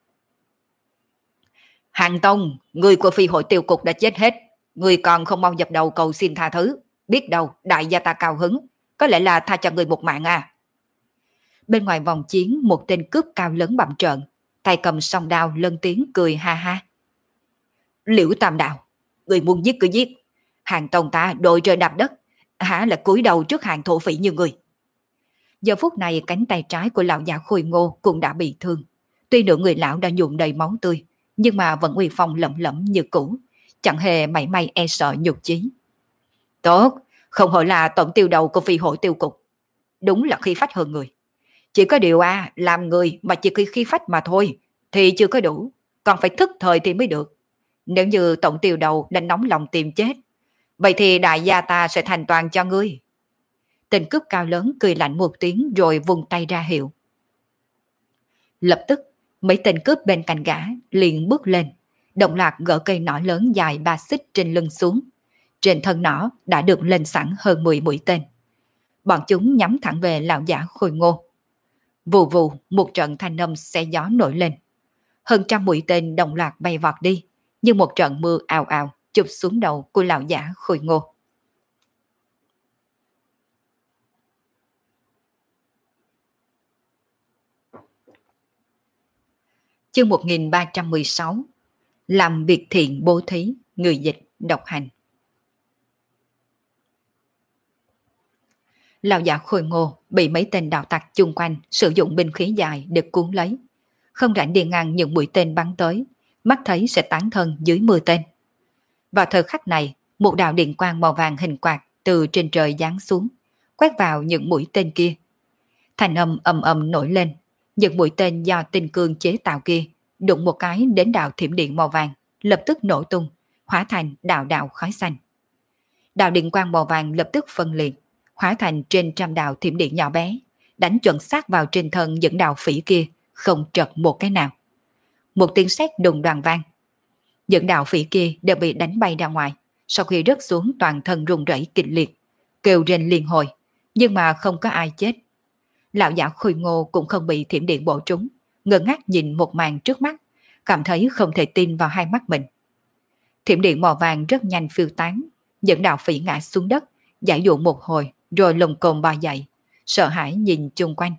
Hàng Tông, người của phi hội tiêu cục đã chết hết, người còn không mau dập đầu cầu xin tha thứ, biết đâu đại gia ta cao hứng, có lẽ là tha cho người một mạng à. Bên ngoài vòng chiến, một tên cướp cao lớn bặm trợn, tay cầm song đao lớn tiếng cười ha ha. Liễu Tam Đạo, người muốn giết cứ giết, Hàng Tông ta đội trời đạp đất, hả là cúi đầu trước hàng thổ phỉ như người. Giờ phút này cánh tay trái của lão già khôi ngô cũng đã bị thương, tuy nửa người lão đã nhuộm đầy máu tươi, nhưng mà vẫn uy phong lẫm lẫm như cũ, chẳng hề mảy may e sợ nhục chí. Tốt, không hổ là tổng tiêu đầu của phi hội tiêu cục, đúng là khí phách hơn người. Chỉ có điều à, làm người mà chỉ khi khí phách mà thôi thì chưa có đủ, còn phải thức thời thì mới được. Nếu như tổng tiêu đầu đã nóng lòng tìm chết, vậy thì đại gia ta sẽ thành toàn cho ngươi. Tên cướp cao lớn cười lạnh một tiếng rồi vùng tay ra hiệu. Lập tức, mấy tên cướp bên cạnh gã liền bước lên, đồng loạt gỡ cây nỏ lớn dài ba xích trên lưng xuống. Trên thân nỏ đã được lên sẵn hơn mười mũi tên. Bọn chúng nhắm thẳng về lão giả khôi ngô. Vù vù, một trận thanh âm xé gió nổi lên. Hơn trăm mũi tên đồng loạt bay vọt đi, như một trận mưa ào ào chụp xuống đầu của lão giả khôi ngô. Chương một nghìn ba trăm mười sáu. Làm việc thiện bố thí, người dịch độc hành. Lão giả khôi ngô bị mấy tên đạo tặc chung quanh sử dụng binh khí dài để cuốn lấy, không rảnh đi ngang những mũi tên bắn tới, mắt thấy sẽ tán thân dưới mưa tên. Vào thời khắc này, một đạo điện quang màu vàng hình quạt từ trên trời giáng xuống, quét vào những mũi tên kia. Thanh âm ầm ầm nổi lên, những mũi tên do tinh cương chế tạo kia đụng một cái đến đạo thiểm điện màu vàng, lập tức nổ tung, hóa thành đạo đạo khói xanh. Đạo điện quang màu vàng lập tức phân liệt, hóa thành trên trăm đạo thiểm điện nhỏ bé, đánh chuẩn xác vào trên thân những đạo phỉ kia, không trật một cái nào. Một tiếng sét đùng đoàng vang. Những đạo phỉ kia đều bị đánh bay ra ngoài, sau khi rớt xuống toàn thân rung rẩy kịch liệt, kêu rên liên hồi, nhưng mà không có ai chết. Lão giả khôi ngô cũng không bị thiểm điện bổ trúng, ngơ ngác nhìn một màn trước mắt, cảm thấy không thể tin vào hai mắt mình. Thiểm điện màu vàng rất nhanh phiêu tán, những đạo phỉ ngã xuống đất, giải dụ một hồi rồi lồng cồn bò dậy, sợ hãi nhìn chung quanh.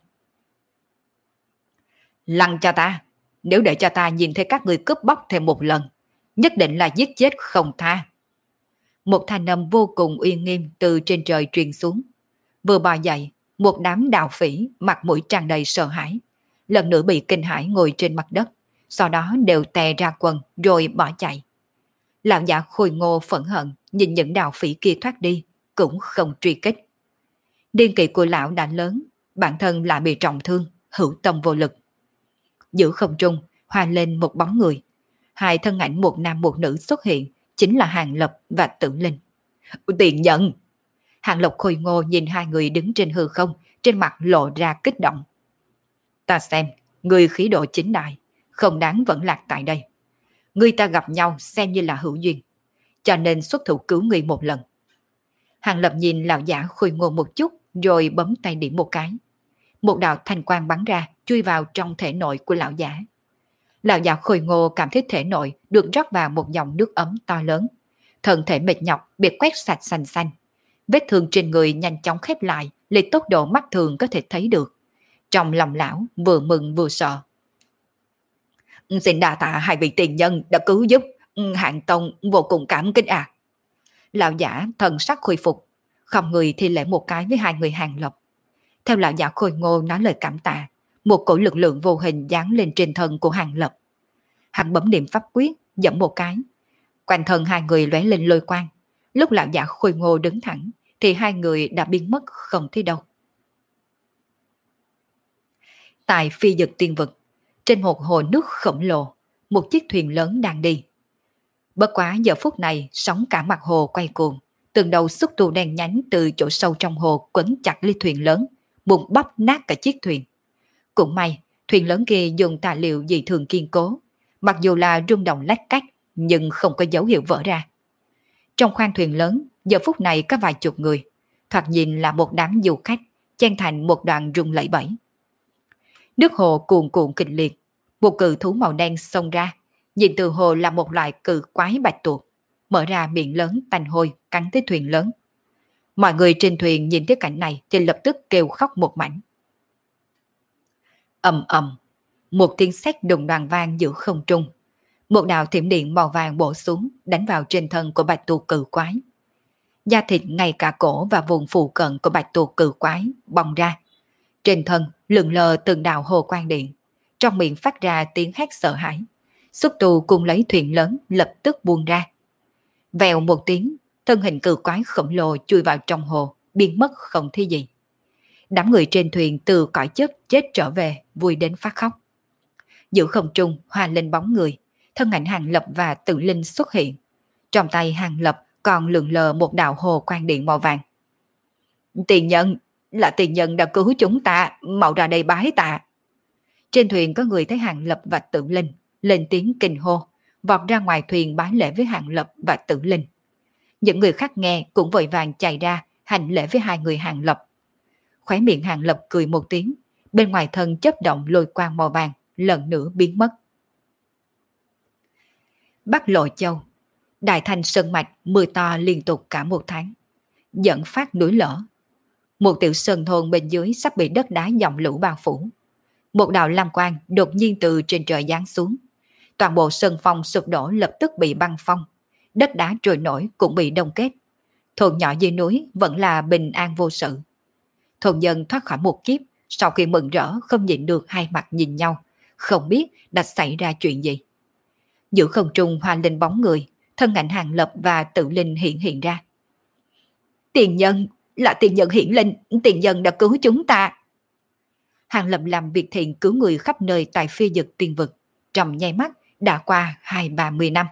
Lăn cho ta, nếu để cho ta nhìn thấy các người cướp bóc thêm một lần, nhất định là giết chết không tha. Một thanh âm vô cùng uy nghiêm từ trên trời truyền xuống. Vừa bò dậy, Một đám đạo phỉ mặt mũi tràn đầy sợ hãi, lần nữa bị kinh hãi ngồi trên mặt đất, sau đó đều tè ra quần rồi bỏ chạy. Lão giả Khôi Ngô phẫn hận nhìn những đạo phỉ kia thoát đi, cũng không truy kích. Điên kỵ của lão đã lớn, bản thân lại bị trọng thương, hữu tâm vô lực. Giữa không trung hòa lên một bóng người, hai thân ảnh một nam một nữ xuất hiện, chính là Hàng Lập và Tử Linh. Tiền nhận! Hàng Lập Khôi Ngô nhìn hai người đứng trên hư không, trên mặt lộ ra kích động. Ta xem, người khí độ chính đại, không đáng vẫn lạc tại đây. Người ta gặp nhau xem như là hữu duyên, cho nên xuất thủ cứu người một lần. Hàng Lập nhìn lão giả Khôi Ngô một chút, rồi bấm tay điểm một cái. Một đạo thanh quang bắn ra, chui vào trong thể nội của lão giả. Lão giả Khôi Ngô cảm thấy thể nội được rót vào một dòng nước ấm to lớn. Thân thể mệt nhọc bị quét sạch xanh xanh. Vết thương trên người nhanh chóng khép lại, lấy tốc độ mắt thường có thể thấy được. Trong lòng lão vừa mừng vừa sợ. Xin đa tạ hai vị tiền nhân đã cứu giúp, Hạng Tông vô cùng cảm kích à. Lão giả thần sắc khôi phục, không người thi lễ một cái với hai người Hàng Lập. Theo lão giả Khôi Ngô nói lời cảm tạ, một cổ lực lượng vô hình giáng lên trên thân của Hàng Lập. Hắn bấm niệm pháp quyết, giẫm một cái. Quanh thân hai người lóe lên lôi quang. Lúc lão giả Khôi Ngô đứng thẳng, thì hai người đã biến mất không thấy đâu. Tại phi dực tiên vực, trên một hồ nước khổng lồ, một chiếc thuyền lớn đang đi. Bất quá giờ phút này sóng cả mặt hồ quay cuồng, từng đầu xúc tu đen nhánh từ chỗ sâu trong hồ quấn chặt lấy thuyền lớn, bụng bóp nát cả chiếc thuyền. Cũng may, thuyền lớn kia dùng tài liệu dị thường kiên cố, mặc dù là rung động lách cách, nhưng không có dấu hiệu vỡ ra. Trong khoang thuyền lớn, giờ phút này có vài chục người, thoạt nhìn là một đám du khách, chen thành một đoàn rung lẩy bẩy. Nước hồ cuồn cuộn kịch liệt, một cự thú màu đen xông ra, nhìn từ hồ là một loại cự quái bạch tuộc, mở ra miệng lớn tanh hôi cắn tới thuyền lớn. Mọi người trên thuyền nhìn thấy cảnh này thì lập tức kêu khóc một mảnh. Ầm ầm, một tiếng sét đùng đoàn vang giữa không trung. Một đạo thiểm điện màu vàng bổ xuống, đánh vào trên thân của bạch tuộc cự quái. Da thịt ngay cả cổ và vùng phụ cận của bạch tuộc cự quái bong ra. Trên thân lượn lờ từng đạo hồ quang điện, trong miệng phát ra tiếng hét sợ hãi. Xúc tu cùng lấy thuyền lớn lập tức buông ra. Vèo một tiếng, thân hình cự quái khổng lồ chui vào trong hồ, biến mất không thấy gì. Đám người trên thuyền từ cõi chết chết trở về, vui đến phát khóc. Giữa không trung hòa lên bóng người, thân ảnh Hàng Lập và Tử Linh xuất hiện. Trong tay Hàng Lập còn lượn lờ một đạo hồ quang điện màu vàng. Tiền nhân, là tiền nhân đã cứu chúng ta, mau ra đây bái tạ. Trên thuyền có người thấy Hàng Lập và Tử Linh, lên tiếng kinh hô, vọt ra ngoài thuyền bái lễ với Hàng Lập và Tử Linh. Những người khác nghe cũng vội vàng chạy ra hành lễ với hai người Hàng Lập. Khóe miệng Hàng Lập cười một tiếng, bên ngoài thân chớp động lôi quang màu vàng, lần nữa biến mất. Bắc Lộ Châu, Đại Thành Sơn Mạch mưa to liên tục cả một tháng, dẫn phát núi lở. Một tiểu sơn thôn bên dưới sắp bị đất đá dòng lũ bao phủ. Một đạo lam quang đột nhiên từ trên trời giáng xuống. Toàn bộ sơn phong sụp đổ lập tức bị băng phong. Đất đá trôi nổi cũng bị đông kết. Thôn nhỏ dưới núi vẫn là bình an vô sự. Thôn dân thoát khỏi một kiếp, sau khi mừng rỡ không nhịn được hai mặt nhìn nhau, không biết đã xảy ra chuyện gì. Giữa không trung hoa lên bóng người, thân ảnh Hàng Lập và Tử Linh hiện hiện ra. Tiền nhân, là tiền nhân hiển linh, tiền nhân đã cứu chúng ta. Hàng Lập làm việc thiện cứu người khắp nơi tại phi dực tiên vực, trong nháy mắt đã qua hai ba mươi năm.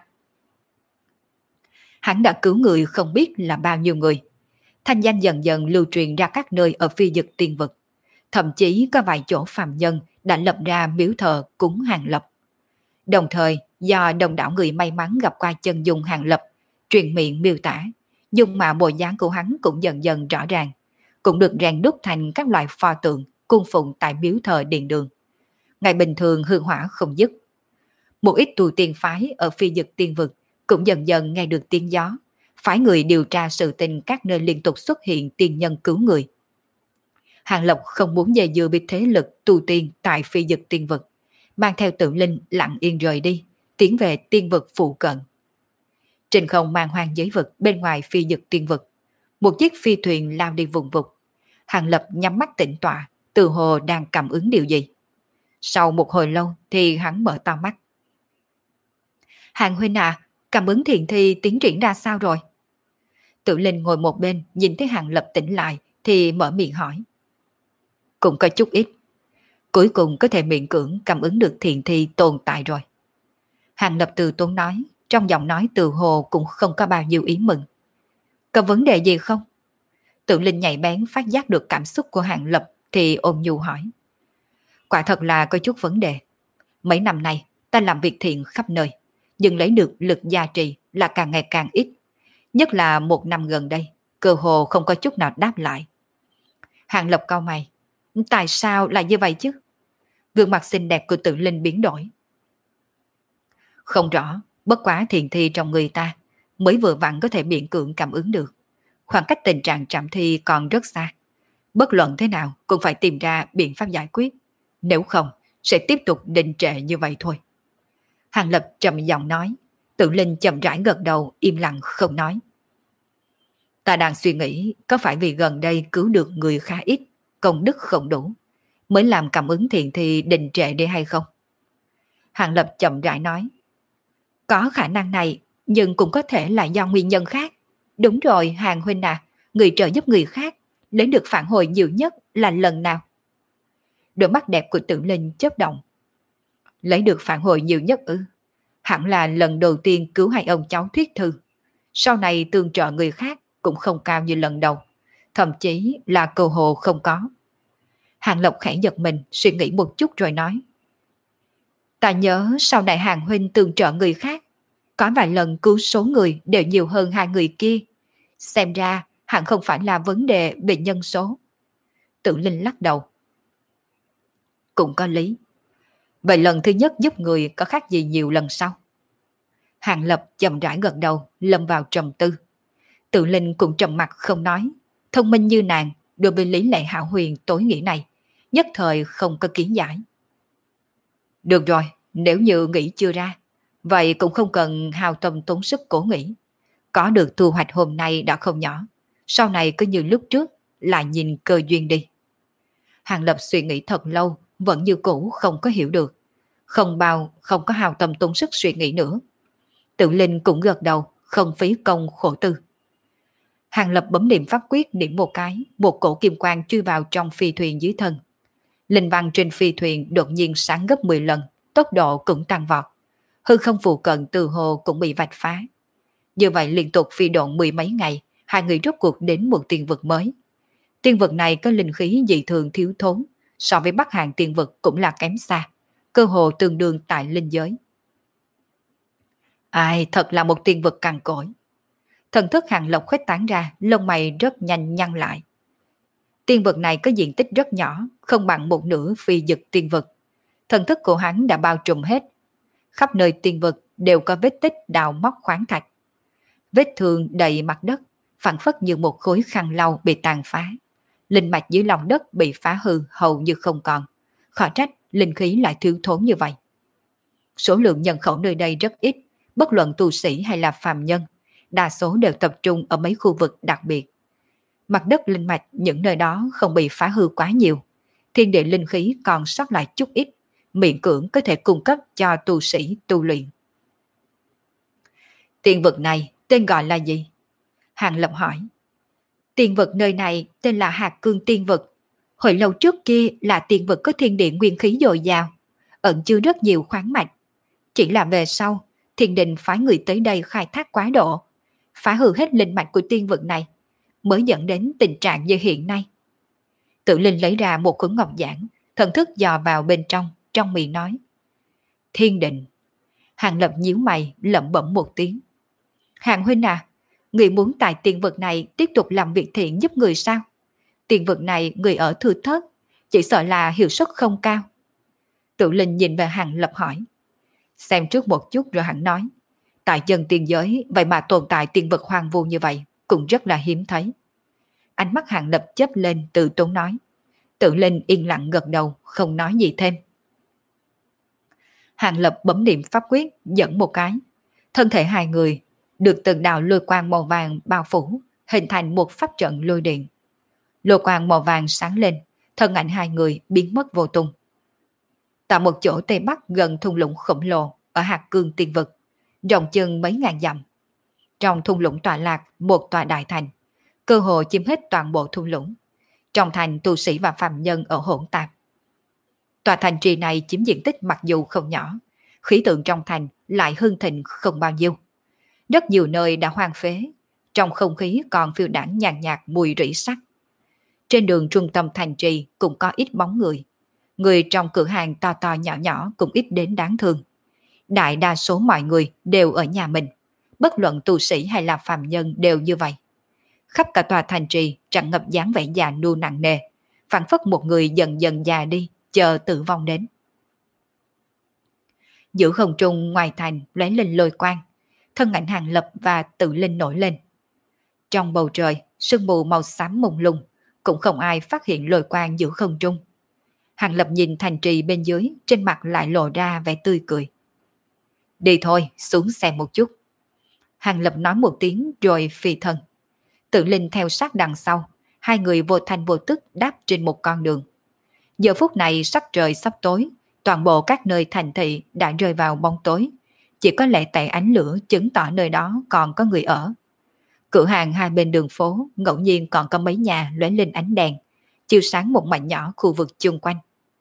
Hắn đã cứu người không biết là bao nhiêu người. Thanh danh dần dần lưu truyền ra các nơi ở phi dực tiên vực. Thậm chí có vài chỗ phàm nhân đã lập ra miếu thờ cúng Hàng Lập. Đồng thời, do đông đảo người may mắn gặp qua chân dung Hàng Lập, truyền miệng miêu tả, dung mạo bộ dáng của hắn cũng dần dần rõ ràng, cũng được rèn đúc thành các loại pho tượng cung phụng tại miếu thờ điện đường. Ngày bình thường hương hỏa không dứt. Một ít tu tiên phái ở phi dực tiên vực cũng dần dần nghe được tiếng gió, phái người điều tra sự tình các nơi liên tục xuất hiện tiên nhân cứu người. Hàng Lập không muốn dè dưa với thế lực tu tiên tại phi dực tiên vực, mang theo Tử Linh lặng yên rời đi, tiến về tiên vực phụ cận. Trên không mang hoang giới vực bên ngoài phi dực tiên vực, một chiếc phi thuyền lao đi vùng vực. Hàng Lập nhắm mắt tĩnh tọa, tự hồ đang cảm ứng điều gì. Sau một hồi lâu thì hắn mở to mắt. Hàng huynh à, cảm ứng thiền thi tiến triển ra sao rồi? Tự Linh ngồi một bên nhìn thấy Hàng Lập tỉnh lại thì mở miệng hỏi. Cũng có chút ít. Cuối cùng có thể miễn cưỡng cảm ứng được thiền thi tồn tại rồi. Hàng Lập từ tốn nói, trong giọng nói từ hồ cũng không có bao nhiêu ý mừng. Có vấn đề gì không? Tự Linh nhạy bén phát giác được cảm xúc của Hàng Lập thì ôm nhu hỏi. Quả thật là có chút vấn đề. Mấy năm nay ta làm việc thiện khắp nơi, nhưng lấy được lực gia trì là càng ngày càng ít. Nhất là một năm gần đây, cơ hồ không có chút nào đáp lại. Hàng Lập cau mày. Tại sao lại như vậy chứ? Gương mặt xinh đẹp của Tự Linh biến đổi. Không rõ, bất quá thiền thi trong người ta mới vừa vặn có thể miễn cưỡng cảm ứng được. Khoảng cách tình trạng trạm thi còn rất xa. Bất luận thế nào cũng phải tìm ra biện pháp giải quyết. Nếu không, sẽ tiếp tục đình trệ như vậy thôi. Hàng Lập trầm giọng nói. Tự Linh chậm rãi gật đầu, im lặng không nói. Ta đang suy nghĩ có phải vì gần đây cứu được người khá ít, công đức không đủ, mới làm cảm ứng thiền thi đình trệ đi hay không? Hàng Lập chậm rãi nói. Có khả năng này, nhưng cũng có thể là do nguyên nhân khác. Đúng rồi, Hàng huynh à, người trợ giúp người khác, lấy được phản hồi nhiều nhất là lần nào? Đôi mắt đẹp của Tự Linh chớp động. Lấy được phản hồi nhiều nhất ư? Hẳn là lần đầu tiên cứu hai ông cháu Thuyết Thư. Sau này tương trợ người khác cũng không cao như lần đầu, thậm chí là cơ hồ không có. Hàng Lộc khẽ giật mình, suy nghĩ một chút rồi nói. Ta nhớ sau này Hàng huynh tương trợ người khác, có vài lần cứu số người đều nhiều hơn hai người kia. Xem ra hẳn không phải là vấn đề về nhân số. Tự Linh lắc đầu. Cũng có lý. Vậy lần thứ nhất giúp người có khác gì nhiều lần sau? Hàng Lập chậm rãi gật đầu, lâm vào trầm tư. Tự Linh cũng trầm mặt không nói. Thông minh như nàng, đối với lý lẽ hảo huyền tối nghĩa này, nhất thời không có kiến giải. Được rồi, nếu như nghĩ chưa ra, vậy cũng không cần hao tâm tốn sức cố nghĩ. Có được thu hoạch hôm nay đã không nhỏ, sau này cứ như lúc trước, lại nhìn cơ duyên đi. Hàng Lập suy nghĩ thật lâu, vẫn như cũ không có hiểu được. Không bao, không có hao tâm tốn sức suy nghĩ nữa. Tự Linh cũng gật đầu, không phí công khổ tư. Hàng Lập bấm niệm pháp quyết niệm một cái, một cổ kim quang chui vào trong phi thuyền dưới thân. Linh văn trên phi thuyền đột nhiên sáng gấp mười lần, tốc độ cũng tăng vọt. Hư không phụ cận từ hồ cũng bị vạch phá. Như vậy liên tục phi độn mười mấy ngày, hai người rốt cuộc đến một tiên vực mới. Tiên vực này có linh khí dị thường thiếu thốn, so với Bắc Hàng tiên vực cũng là kém xa, cơ hồ tương đương tại linh giới. Ai, thật là một tiên vực cằn cỗi. Thần thức Hàng Lộc khuếch tán ra, lông mày rất nhanh nhăn lại. Tiên vực này có diện tích rất nhỏ, không bằng một nửa phi dực tiên vực. Thần thức của hắn đã bao trùm hết. Khắp nơi tiên vực đều có vết tích đào móc khoáng thạch. Vết thương đầy mặt đất, phản phất như một khối khăn lau bị tàn phá. Linh mạch dưới lòng đất bị phá hư hầu như không còn. Khó trách linh khí lại thiếu thốn như vậy. Số lượng nhân khẩu nơi đây rất ít, bất luận tu sĩ hay là phàm nhân, đa số đều tập trung ở mấy khu vực đặc biệt. Mặt đất linh mạch những nơi đó không bị phá hư quá nhiều, thiên địa linh khí còn sót lại chút ít, miễn cưỡng có thể cung cấp cho tu sĩ tu luyện. Tiên vực này tên gọi là gì? Hàng Lập hỏi. Tiên vực nơi này tên là Hạt Cương Tiên vực. Hồi lâu trước kia là tiên vực có thiên địa nguyên khí dồi dào, ẩn chứa rất nhiều khoáng mạch. Chỉ là về sau, thiên đình phái người tới đây khai thác quá độ, phá hư hết linh mạch của tiên vực này, mới dẫn đến tình trạng như hiện nay. Tự Linh lấy ra một khối ngọc giản, thần thức dò vào bên trong, trong miệng nói. Thiên định. Hàng Lập nhíu mày, lẩm bẩm một tiếng. Hàng huynh à, người muốn tại tiên vực này tiếp tục làm việc thiện giúp người sao? Tiên vực này người ở thưa thớt, chỉ sợ là hiệu suất không cao. Tự Linh nhìn về Hàng Lập hỏi. Xem trước một chút rồi hắn nói. Tại dân tiên giới, vậy mà tồn tại tiên vực hoang vu như vậy, cũng rất là hiếm thấy. Ánh mắt Hàng Lập chớp lên tự tốn nói. Tự Linh yên lặng gật đầu, không nói gì thêm. Hàng Lập bấm niệm pháp quyết, dẫn một cái. Thân thể hai người được từng đạo lôi quang màu vàng bao phủ, hình thành một pháp trận lôi điện. Lô quang màu vàng sáng lên, thân ảnh hai người biến mất vô tung. Tại một chỗ tây bắc gần thung lũng khổng lồ ở Hạt Cương Tiên Vực, rộng chừng mấy ngàn dặm. Trong thung lũng tọa lạc một tòa đại thành, cơ hồ chiếm hết toàn bộ thung lũng. Trong thành tu sĩ và phàm nhân ở hỗn tạp. Tòa thành trì này chiếm diện tích mặc dù không nhỏ, khí tượng trong thành lại hưng thịnh không bao nhiêu. Rất nhiều nơi đã hoang phế, trong không khí còn phiêu đãng nhàn nhạt mùi rỉ sắt. Trên đường trung tâm thành trì cũng có ít bóng người. Người trong cửa hàng to to nhỏ nhỏ cũng ít đến đáng thương. Đại đa số mọi người đều ở nhà mình, bất luận tu sĩ hay là phàm nhân đều như vậy. Khắp cả tòa thành trì tràn ngập dáng vẻ già nua nặng nề, phảng phất một người dần dần già đi, chờ tử vong đến. Giữa không trung ngoài thành lóe lên lôi quang, thân ảnh Hàng Lập và Tự Linh nổi lên. Trong bầu trời, sương mù màu xám mông lung, cũng không ai phát hiện lôi quang giữa không trung. Hàng Lập nhìn thành trì bên dưới, trên mặt lại lộ ra vẻ tươi cười. Đi thôi, xuống xem một chút. Hàng Lập nói một tiếng rồi phi thân. Tự Linh theo sát đằng sau, hai người vô thanh vô tức đáp trên một con đường. Giờ phút này sắc trời sắp tối, toàn bộ các nơi thành thị đã rơi vào bóng tối. Chỉ có lẽ tại ánh lửa chứng tỏ nơi đó còn có người ở. Cửa hàng hai bên đường phố ngẫu nhiên còn có mấy nhà lóe lên ánh đèn, chiếu sáng một mảnh nhỏ khu vực chung quanh.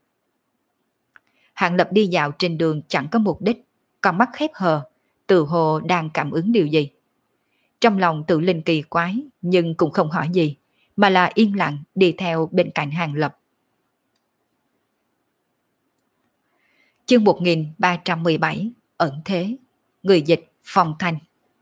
Hàng Lập đi dạo trên đường chẳng có mục đích, con mắt khép hờ, tự hồ đang cảm ứng điều gì. Trong lòng Tự Linh kỳ quái, nhưng cũng không hỏi gì, mà là yên lặng đi theo bên cạnh Hàng Lập. Chương một nghìn ba trăm mười bảy, ẩn thế. Người dịch Phong Thanh.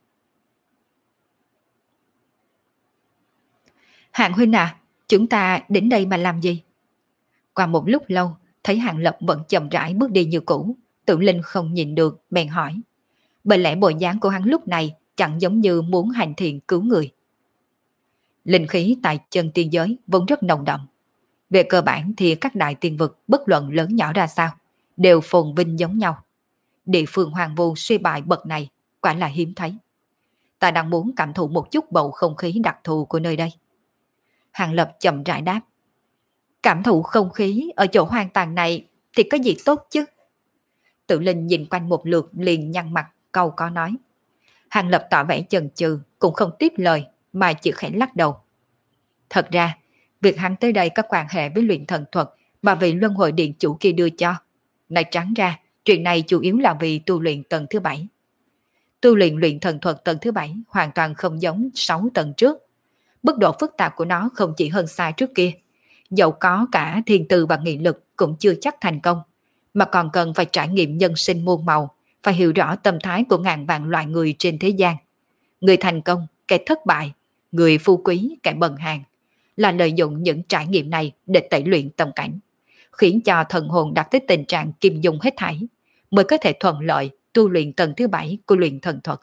Hàng huynh à, chúng ta đến đây mà làm gì? Qua một lúc lâu, thấy Hàng Lập vẫn chậm rãi bước đi như cũ, Tự Linh không nhìn được, bèn hỏi. Bởi lẽ bộ dáng của hắn lúc này chẳng giống như muốn hành thiện cứu người. Linh khí tại chân tiên giới vốn rất nồng đậm. Về cơ bản thì các đại tiên vực bất luận lớn nhỏ ra sao, đều phồn vinh giống nhau. Địa phương hoàng vu suy bại bậc này quả là hiếm thấy. Ta đang muốn cảm thụ một chút bầu không khí đặc thù của nơi đây. Hàng Lập chậm rãi đáp. Cảm thụ không khí ở chỗ hoang tàn này thì có gì tốt chứ? Tự Linh nhìn quanh một lượt liền nhăn mặt câu có nói. Hàng Lập tỏ vẻ chần chừ cũng không tiếp lời mà chỉ khẽ lắc đầu. Thật ra, việc hắn tới đây có quan hệ với luyện thần thuật mà vị luân hồi điện chủ kia đưa cho. Nói trắng ra, chuyện này chủ yếu là vì tu luyện tầng thứ bảy. Tu luyện luyện thần thuật tầng thứ bảy hoàn toàn không giống sáu tầng trước. Mức độ phức tạp của nó không chỉ hơn xa trước kia. Dẫu có cả thiên tư và nghị lực cũng chưa chắc thành công, mà còn cần phải trải nghiệm nhân sinh muôn màu, phải hiểu rõ tâm thái của ngàn vạn loại người trên thế gian. Người thành công, kẻ thất bại, người phú quý, kẻ bần hàn, là lợi dụng những trải nghiệm này để tẩy luyện tâm cảnh, khiến cho thần hồn đạt tới tình trạng kim dung hết thảy, mới có thể thuận lợi tu luyện tầng thứ bảy của luyện thần thuật.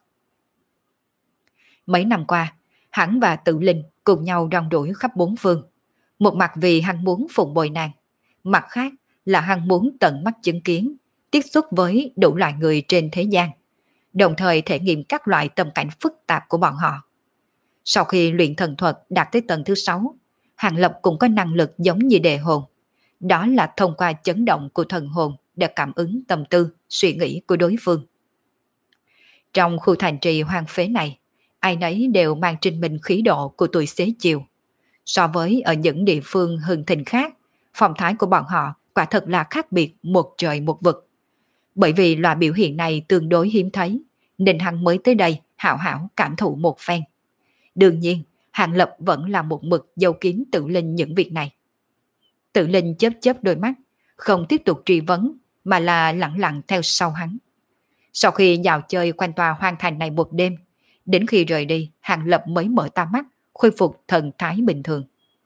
Mấy năm qua, hắn và Tự Linh cùng nhau rong ruổi khắp bốn phương. Một mặt vì hắn muốn phụng bồi nàng, mặt khác là hắn muốn tận mắt chứng kiến, tiếp xúc với đủ loại người trên thế gian, đồng thời thể nghiệm các loại tâm cảnh phức tạp của bọn họ. Sau khi luyện thần thuật đạt tới tầng thứ sáu, Hàng Lập cũng có năng lực giống như đề hồn. Đó là thông qua chấn động của thần hồn để cảm ứng tâm tư, suy nghĩ của đối phương. Trong khu thành trì hoang phế này, ai nấy đều mang trên mình khí độ của tuổi xế chiều. So với ở những địa phương hưng thịnh khác, phong thái của bọn họ quả thật là khác biệt một trời một vực. Bởi vì loại biểu hiện này tương đối hiếm thấy, nên hắn mới tới đây hảo hảo cảm thụ một phen. Đương nhiên, Hàng Lập vẫn là một mực giấu kín Tự Linh những việc này. Tự Linh chớp chớp đôi mắt, không tiếp tục truy vấn, mà là lặng lặng theo sau hắn. Sau khi dạo chơi quanh tòa hoang thành này một đêm, đến khi rời đi, Hàng Lập mới mở to mắt, khôi phục thần thái bình thường.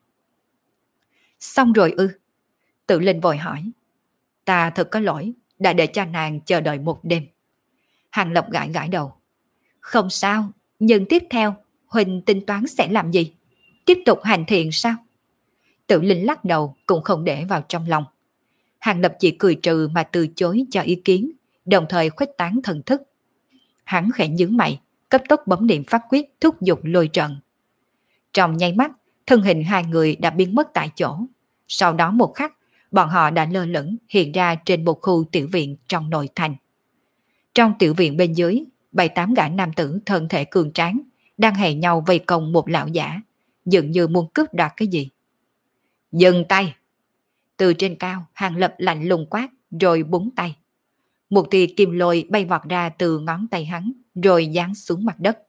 Xong rồi ư? Tự Linh vội hỏi. Ta thật có lỗi, đã để cho nàng chờ đợi một đêm. Hàng Lập gãi gãi đầu. Không sao, nhưng tiếp theo, Huỳnh tính toán sẽ làm gì? Tiếp tục hành thiện sao? Tự Linh lắc đầu cũng không để vào trong lòng. Hàng Lập chỉ cười trừ mà từ chối cho ý kiến, đồng thời khuếch tán thần thức. Hắn khẽ nhướng mày, cấp tốc bấm niệm phát quyết thúc giục lôi trận. Trong nháy mắt, Thân hình hai người đã biến mất tại chỗ. Sau đó một khắc, bọn họ đã lơ lửng hiện ra trên một khu tiểu viện trong nội thành. Trong tiểu viện bên dưới, bảy tám gã nam tử thân thể cường tráng đang hẹn nhau vây công một lão giả, dường như muốn cướp đoạt cái gì. Dừng tay! Từ trên cao, Hàng Lập lạnh lùng quát, rồi búng tay. Một tia kim lôi bay vọt ra từ ngón tay hắn, rồi giáng xuống mặt đất.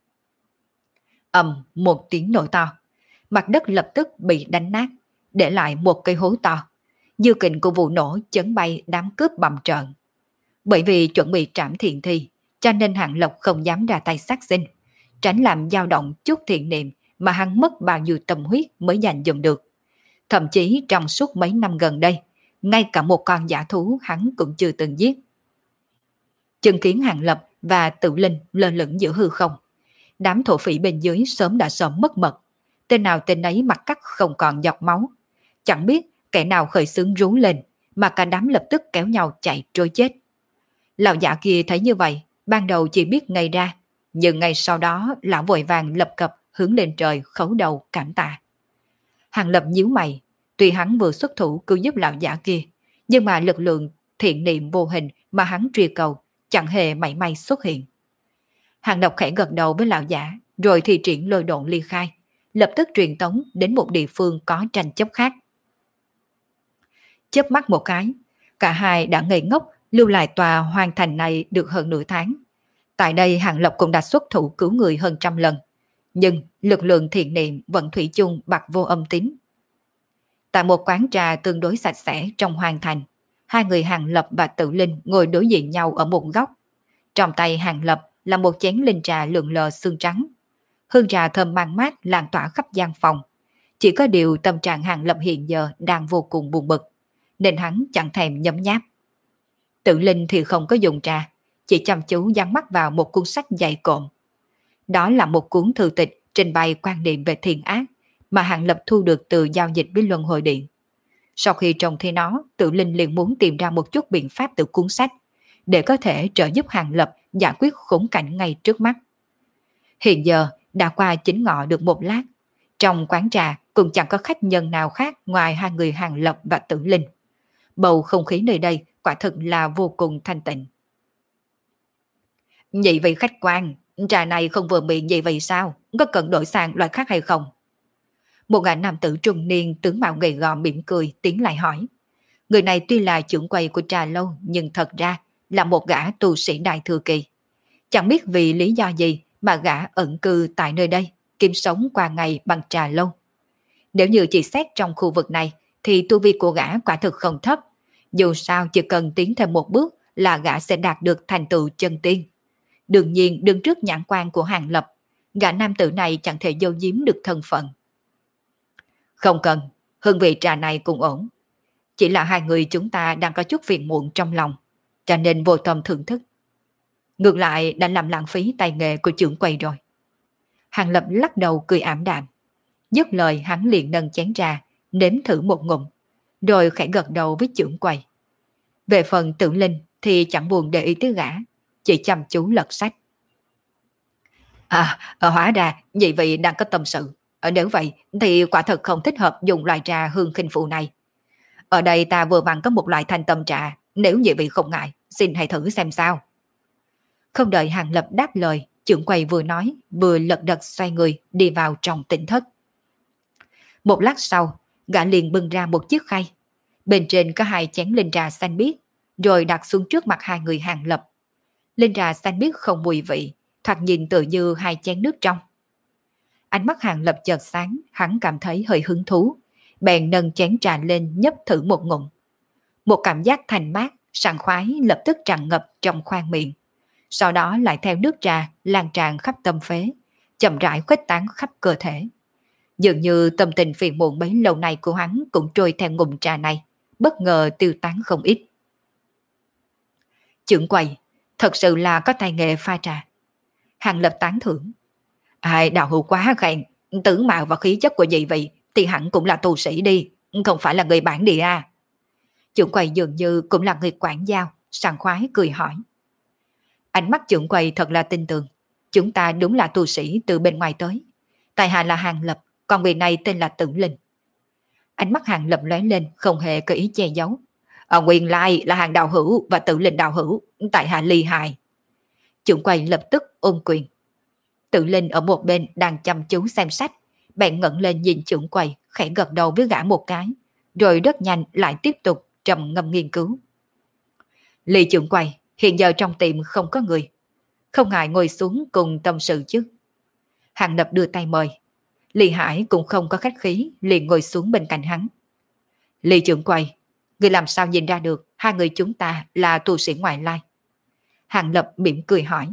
Ầm một tiếng nổ to, mặt đất lập tức bị đánh nát, để lại một cây hố to. Dư kình của vụ nổ chấn bay đám cướp bầm trợn. Bởi vì chuẩn bị trảm thiện thi, cho nên Hàng Lập không dám ra tay sát sinh, tránh làm dao động chút thiện niệm mà hắn mất bao nhiêu tâm huyết mới giành dùm được. Thậm chí trong suốt mấy năm gần đây, ngay cả một con dã thú hắn cũng chưa từng giết. Chứng kiến Hàng Lập và Tự Linh lơ lửng giữa hư không, đám thổ phỉ bên dưới sớm đã sợ mất mật. Tên nào tên ấy mặt cắt không còn giọt máu. Chẳng biết kẻ nào khởi xướng rú lên, mà cả đám lập tức kéo nhau chạy trôi chết. Lão giả kia thấy như vậy, ban đầu chỉ biết ngay ra, nhưng ngay sau đó lão vội vàng lập cập hướng lên trời khấu đầu cảm tạ. Hàng Lập nhíu mày, tuy hắn vừa xuất thủ cứu giúp lão giả kia, nhưng mà lực lượng thiện niệm vô hình mà hắn truy cầu chẳng hề mảy may xuất hiện. Hàng Lập khẽ gật đầu với lão giả, rồi thì triển lôi độn ly khai, lập tức truyền tống đến một địa phương có tranh chấp khác. Chớp mắt một cái, cả hai đã ngây ngốc lưu lại tòa hoàng thành này được hơn nửa tháng. Tại đây Hàng Lập cũng đã xuất thủ cứu người hơn trăm lần, nhưng lực lượng thiện niệm vẫn thủy chung bạc vô âm tín. Tại một quán trà tương đối sạch sẽ trong hoàng thành, hai người Hàng Lập và Tự Linh ngồi đối diện nhau ở một góc. Trong tay Hàng Lập là một chén linh trà lượn lờ xương trắng. Hương trà thơm mang mát lan tỏa khắp gian phòng. Chỉ có điều tâm trạng Hàng Lập hiện giờ đang vô cùng buồn bực, nên hắn chẳng thèm nhấm nháp. Tự Linh thì không có dùng trà, chỉ chăm chú dán mắt vào một cuốn sách dày cộm. Đó là một cuốn thư tịch trình bày quan niệm về thiện ác mà Hàng Lập thu được từ giao dịch với Luân Hồi Điện. Sau khi trông thấy nó, Tự Linh liền muốn tìm ra một chút biện pháp từ cuốn sách để có thể trợ giúp Hàng Lập giải quyết khốn cảnh ngay trước mắt. Hiện giờ đã qua chính ngọ được một lát, trong quán trà cũng chẳng có khách nhân nào khác ngoài hai người Hàng Lập và Tự Linh. Bầu không khí nơi đây quả thực là vô cùng thanh tịnh. Nhị vị khách quan, trà này không vừa miệng nhị vị sao? Có cần đổi sang loại khác hay không? Một gã nam tử trung niên tướng mạo gầy gò mỉm cười tiến lại hỏi. Người này tuy là trưởng quầy của trà lâu, nhưng thật ra là một gã tu sĩ đại thừa kỳ. Chẳng biết vì lý do gì mà gã ẩn cư tại nơi đây, kiếm sống qua ngày bằng trà lâu. Nếu như chỉ xét trong khu vực này, thì tu vi của gã quả thực không thấp. Dù sao chỉ cần tiến thêm một bước là gã sẽ đạt được thành tựu chân tiên. Đương nhiên đứng trước nhãn quan của Hàng Lập, gã nam tử này chẳng thể giấu giếm được thân phận. Không cần, hương vị trà này cũng ổn. Chỉ là hai người chúng ta đang có chút phiền muộn trong lòng, cho nên vô tâm thưởng thức. Ngược lại đã làm lãng phí tài nghệ của trưởng quầy rồi. Hàng Lập lắc đầu cười ảm đạm. Dứt lời hắn liền nâng chén trà, nếm thử một ngụm, rồi khẽ gật đầu với trưởng quầy. Về phần Tự Linh thì chẳng buồn để ý tới gã, chỉ chăm chú lật sách. À, hóa ra nhị vị đang có tâm sự. Nếu vậy thì quả thật không thích hợp dùng loại trà hương khinh phụ này. Ở đây ta vừa vặn có một loại thanh tâm trà, nếu nhị vị không ngại, xin hãy thử xem sao. Không đợi Hàng Lập đáp lời, trưởng quầy vừa nói, vừa lật đật xoay người đi vào trong tỉnh thất. Một lát sau, gã liền bưng ra một chiếc khay. Bên trên có hai chén linh trà xanh biếc, rồi đặt xuống trước mặt hai người Hàng Lập. Linh trà xanh biếc không mùi vị, thoạt nhìn tự như hai chén nước trong. Ánh mắt Hàng Lập chợt sáng, hắn cảm thấy hơi hứng thú, bèn nâng chén trà lên nhấp thử một ngụm. Một cảm giác thanh mát, sảng khoái lập tức tràn ngập trong khoang miệng. Sau đó lại theo nước trà lan tràn khắp tâm phế, chậm rãi khuếch tán khắp cơ thể. Dường như tâm tình phiền muộn bấy lâu nay của hắn cũng trôi theo ngụm trà này, bất ngờ tiêu tán không ít. Trưởng quầy, thật sự là có tài nghệ pha trà. Hàng Lập tán thưởng. Ai đạo hữu quá khen, tướng mạo và khí chất của nhị vị thì hẳn cũng là tu sĩ đi, không phải là người bản địa à. Trưởng quầy dường như cũng là người quản giao, sảng khoái cười hỏi. Ánh mắt trưởng quầy thật là tin tưởng, chúng ta đúng là tu sĩ từ bên ngoài tới. Tại hạ là Hàng Lập, còn người này tên là Tử Linh. Ánh mắt Hàng Lập lóe lên, không hề có ý che giấu. Ở nguyên lai là Hàng đạo hữu và Tử Linh đạo hữu, tại hạ ly hài. Trưởng quầy lập tức ôm quyền. Tử Linh ở một bên đang chăm chú xem sách, bèn ngẩng lên nhìn trưởng quầy, khẽ gật đầu với gã một cái, rồi rất nhanh lại tiếp tục trầm ngâm nghiên cứu. Ly trưởng quầy, hiện giờ trong tiệm không có người, không ngại ngồi xuống cùng tâm sự chứ. Hàng Lập đưa tay mời. Ly Hải cũng không có khách khí, liền ngồi xuống bên cạnh hắn. Ly trưởng quầy, người làm sao nhìn ra được hai người chúng ta là tu sĩ ngoại lai? Hàng Lập mỉm cười hỏi.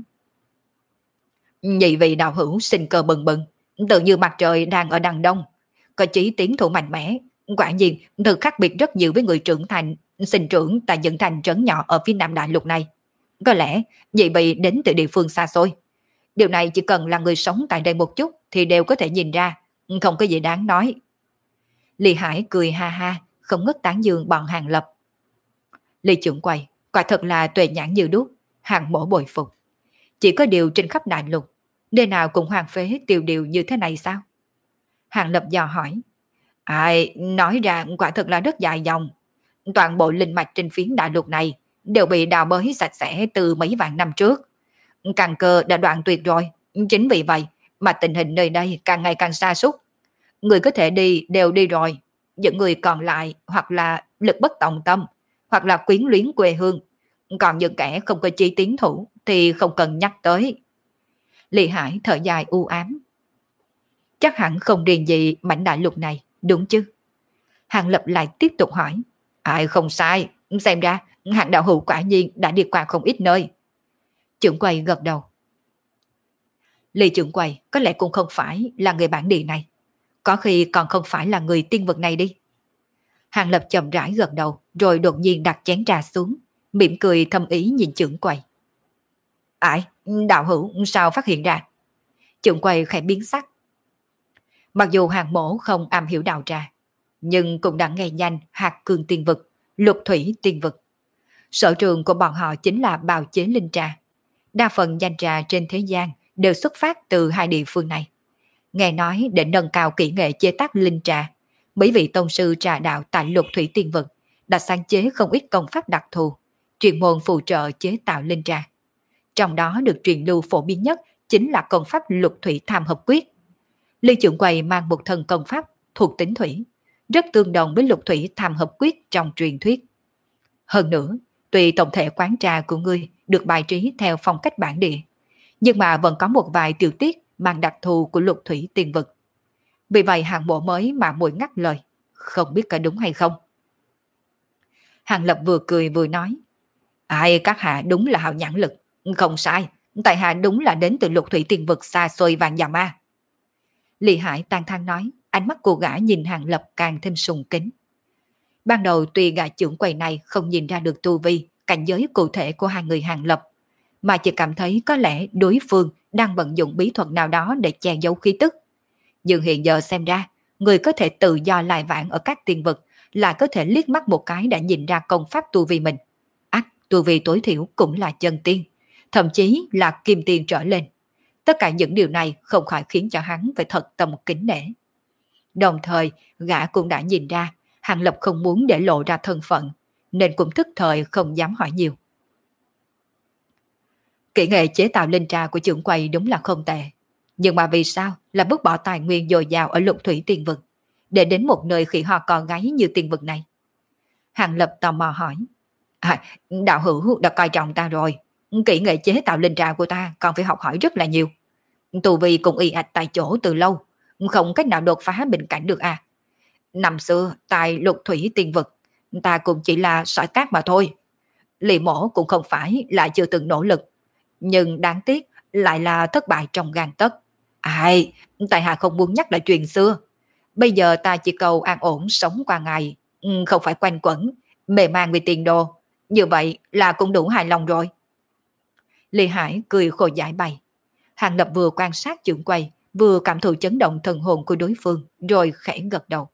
Nhị vị đạo hữu sinh cơ bừng bừng, tự như mặt trời đang ở đằng đông, có chí tiến thủ mạnh mẽ, quả nhiên thực khác biệt rất nhiều với người trưởng thành sinh trưởng tại những thành trấn nhỏ ở phía nam đại lục này. Có lẽ nhị vị đến từ địa phương xa xôi. Điều này chỉ cần là người sống tại đây một chút thì đều có thể nhìn ra, không có gì đáng nói. Ly Hải cười ha ha, không ngớt tán dương bọn Hàng Lập. Ly trưởng quầy, quả thật là tuệ nhãn như đuốc, Hàng mổ bồi phục. Chỉ có điều trên khắp đại lục, nơi nào cũng hoàng phế tiêu điều như thế này sao? Hàng Lập dò hỏi. Ai, nói ra quả thật là rất dài dòng. Toàn bộ linh mạch trên phiến đại lục này đều bị đào bới sạch sẽ từ mấy vạn năm trước. Căn cơ đã đoạn tuyệt rồi, chính vì vậy mà tình hình nơi đây càng ngày càng sa sút. Người có thể đi đều đi rồi, những người còn lại hoặc là lực bất tòng tâm, hoặc là quyến luyến quê hương. Còn những kẻ không có chí tiến thủ thì không cần nhắc tới. Ly Hải thở dài u ám. Chắc hẳn không riêng gì mảnh đại lục này, đúng chứ? Hàng Lập lại tiếp tục hỏi. Ai không sai, xem ra Hàng đạo hữu quả nhiên đã đi qua không ít nơi. Trưởng quầy gật đầu. Ly trưởng quầy có lẽ cũng không phải là người bản địa này, có khi còn không phải là người tiên vực này đi. Hàng Lập chậm rãi gật đầu, rồi đột nhiên đặt chén trà xuống, mỉm cười thâm ý nhìn trưởng quầy. Ai, đạo hữu sao phát hiện ra? Trưởng quầy khẽ biến sắc. Mặc dù Hàng mổ không am hiểu đạo trà, nhưng cũng đã nghe nhanh hạt cương tiên vực, lục thủy tiên vực. Sở trường của bọn họ chính là bào chế linh trà. Đa phần danh trà trên thế gian đều xuất phát từ hai địa phương này. Nghe nói để nâng cao kỹ nghệ chế tác linh trà, mấy vị tông sư trà đạo tại lục thủy tiên vực đã sáng chế không ít công pháp đặc thù, chuyên môn phụ trợ chế tạo linh trà. Trong đó được truyền lưu phổ biến nhất chính là công pháp lục thủy tham hợp quyết. Ly trưởng quầy mang một thần công pháp thuộc tính thủy, rất tương đồng với lục thủy tham hợp quyết trong truyền thuyết. Hơn nữa, tuy tổng thể quán trà của ngươi được bài trí theo phong cách bản địa, nhưng mà vẫn có một vài tiểu tiết mang đặc thù của lục thủy tiên vực. Vì vậy Hàng bộ mới mà mùi ngắt lời, không biết có đúng hay không. Hàng Lập vừa cười vừa nói. Ai, các hạ đúng là hào nhãn lực. Không sai, tại hạ đúng là đến từ lục thủy tiên vực xa xôi vàng và ma. Ly Hải tán thán nói, ánh mắt của gã nhìn Hàng Lập càng thêm sùng kính. Ban đầu tuy gã trưởng quầy này không nhìn ra được tu vi, cảnh giới cụ thể của hai người Hàng Lập, mà chỉ cảm thấy có lẽ đối phương đang vận dụng bí thuật nào đó để che giấu khí tức. Nhưng hiện giờ xem ra, người có thể tự do lai vãng ở các tiên vực là có thể liếc mắt một cái đã nhìn ra công pháp tu vi mình. Ác, tu vi tối thiểu cũng là chân tiên, thậm chí là kim tiên trở lên. Tất cả những điều này không khỏi khiến cho hắn phải thật tâm kính nể. Đồng thời, gã cũng đã nhìn ra Hàng Lập không muốn để lộ ra thân phận, nên cũng thức thời không dám hỏi nhiều. Kỹ nghệ chế tạo linh trà của trưởng quầy đúng là không tệ. Nhưng mà vì sao là vứt bỏ tài nguyên dồi dào ở lục thủy tiên vực, để đến một nơi khỉ ho cò gáy như tiên vực này? Hàng Lập tò mò hỏi. À, đạo hữu đã coi trọng ta rồi. Kỹ nghệ chế tạo linh trà của ta còn phải học hỏi rất là nhiều. Tu vi cũng y ạch tại chỗ từ lâu, không cách nào đột phá bình cảnh được à. Năm xưa tại lục thủy tiên vực, ta cũng chỉ là sỏi cát mà thôi. Lì mổ cũng không phải là chưa từng nỗ lực, nhưng đáng tiếc lại là thất bại trong gang tấc. Ai, tại hạ không muốn nhắc lại chuyện xưa. Bây giờ ta chỉ cầu an ổn sống qua ngày, không phải quanh quẩn, mê man vì tiền đồ. Như vậy là cũng đủ hài lòng rồi. Ly Hải cười khổ giải bày. Hàng Lập vừa quan sát trưởng quầy, vừa cảm thụ chấn động thần hồn của đối phương, rồi khẽ gật đầu.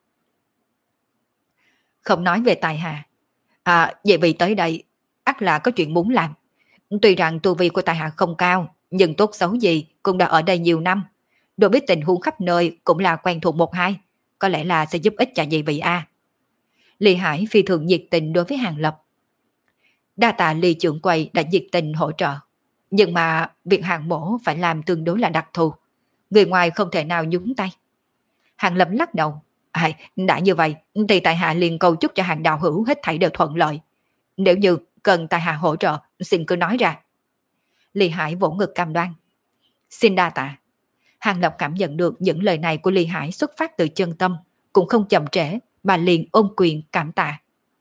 Không nói về tài hạ. À, vậy vì tới đây, ắt là có chuyện muốn làm. Tuy rằng tu vi của tài hạ không cao, nhưng tốt xấu gì cũng đã ở đây nhiều năm. Đồ biết tình huống khắp nơi cũng là quen thuộc một hai, có lẽ là sẽ giúp ích cho nhị vị a. Lý Hải phi thường nhiệt tình đối với Hàng Lập. Đa tạ Lý trưởng quầy đã nhiệt tình hỗ trợ, nhưng mà việc Hàng mổ phải làm tương đối là đặc thù, người ngoài không thể nào nhúng tay. Hàng Lập lắc đầu, à, đã như vậy thì tại hạ liền cầu chúc cho Hàng đạo hữu hết thảy đều thuận lợi. Nếu như cần tại hạ hỗ trợ, xin cứ nói ra. Lý Hải vỗ ngực cam đoan. Xin đa tạ. Hàng Lập cảm nhận được những lời này của Lý Hải xuất phát từ chân tâm, cũng không chậm trễ, mà liền ôm quyền cảm tạ.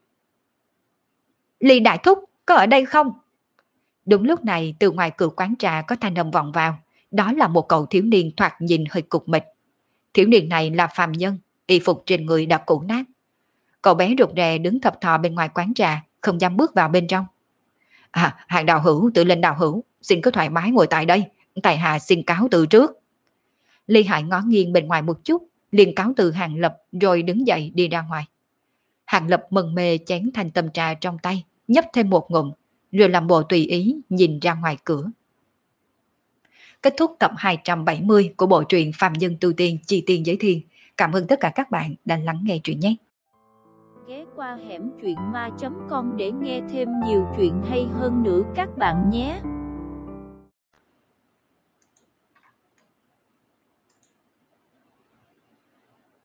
Lý đại thúc, có ở đây không? Đúng lúc này từ ngoài cửa quán trà có thanh âm vọng vào, đó là một cậu thiếu niên thoạt nhìn hơi cục mịch. Thiếu niên này là phàm nhân, y phục trên người đã cũ nát. Cậu bé rụt rè đứng thập thò bên ngoài quán trà, không dám bước vào bên trong. À, Hàng đạo hữu, tự lên đạo hữu, xin cứ thoải mái ngồi tại đây, tại hạ xin cáo từ trước. Lý Hải ngó nghiêng bên ngoài một chút, liền cáo từ Hàng Lập rồi đứng dậy đi ra ngoài. Hàng Lập mừng mê chén thanh tâm trà trong tay, nhấp thêm một ngụm, rồi làm bộ tùy ý nhìn ra ngoài cửa. Kết thúc tập hai trăm bảy mươi của bộ truyện Phàm Nhân Tu Tiên Chi Tiên Giới Thiên. Cảm ơn tất cả các bạn đã lắng nghe truyện nhé. Ghé qua hẻm truyện ma chấm com để nghe thêm nhiều chuyện hay hơn nữa các bạn nhé.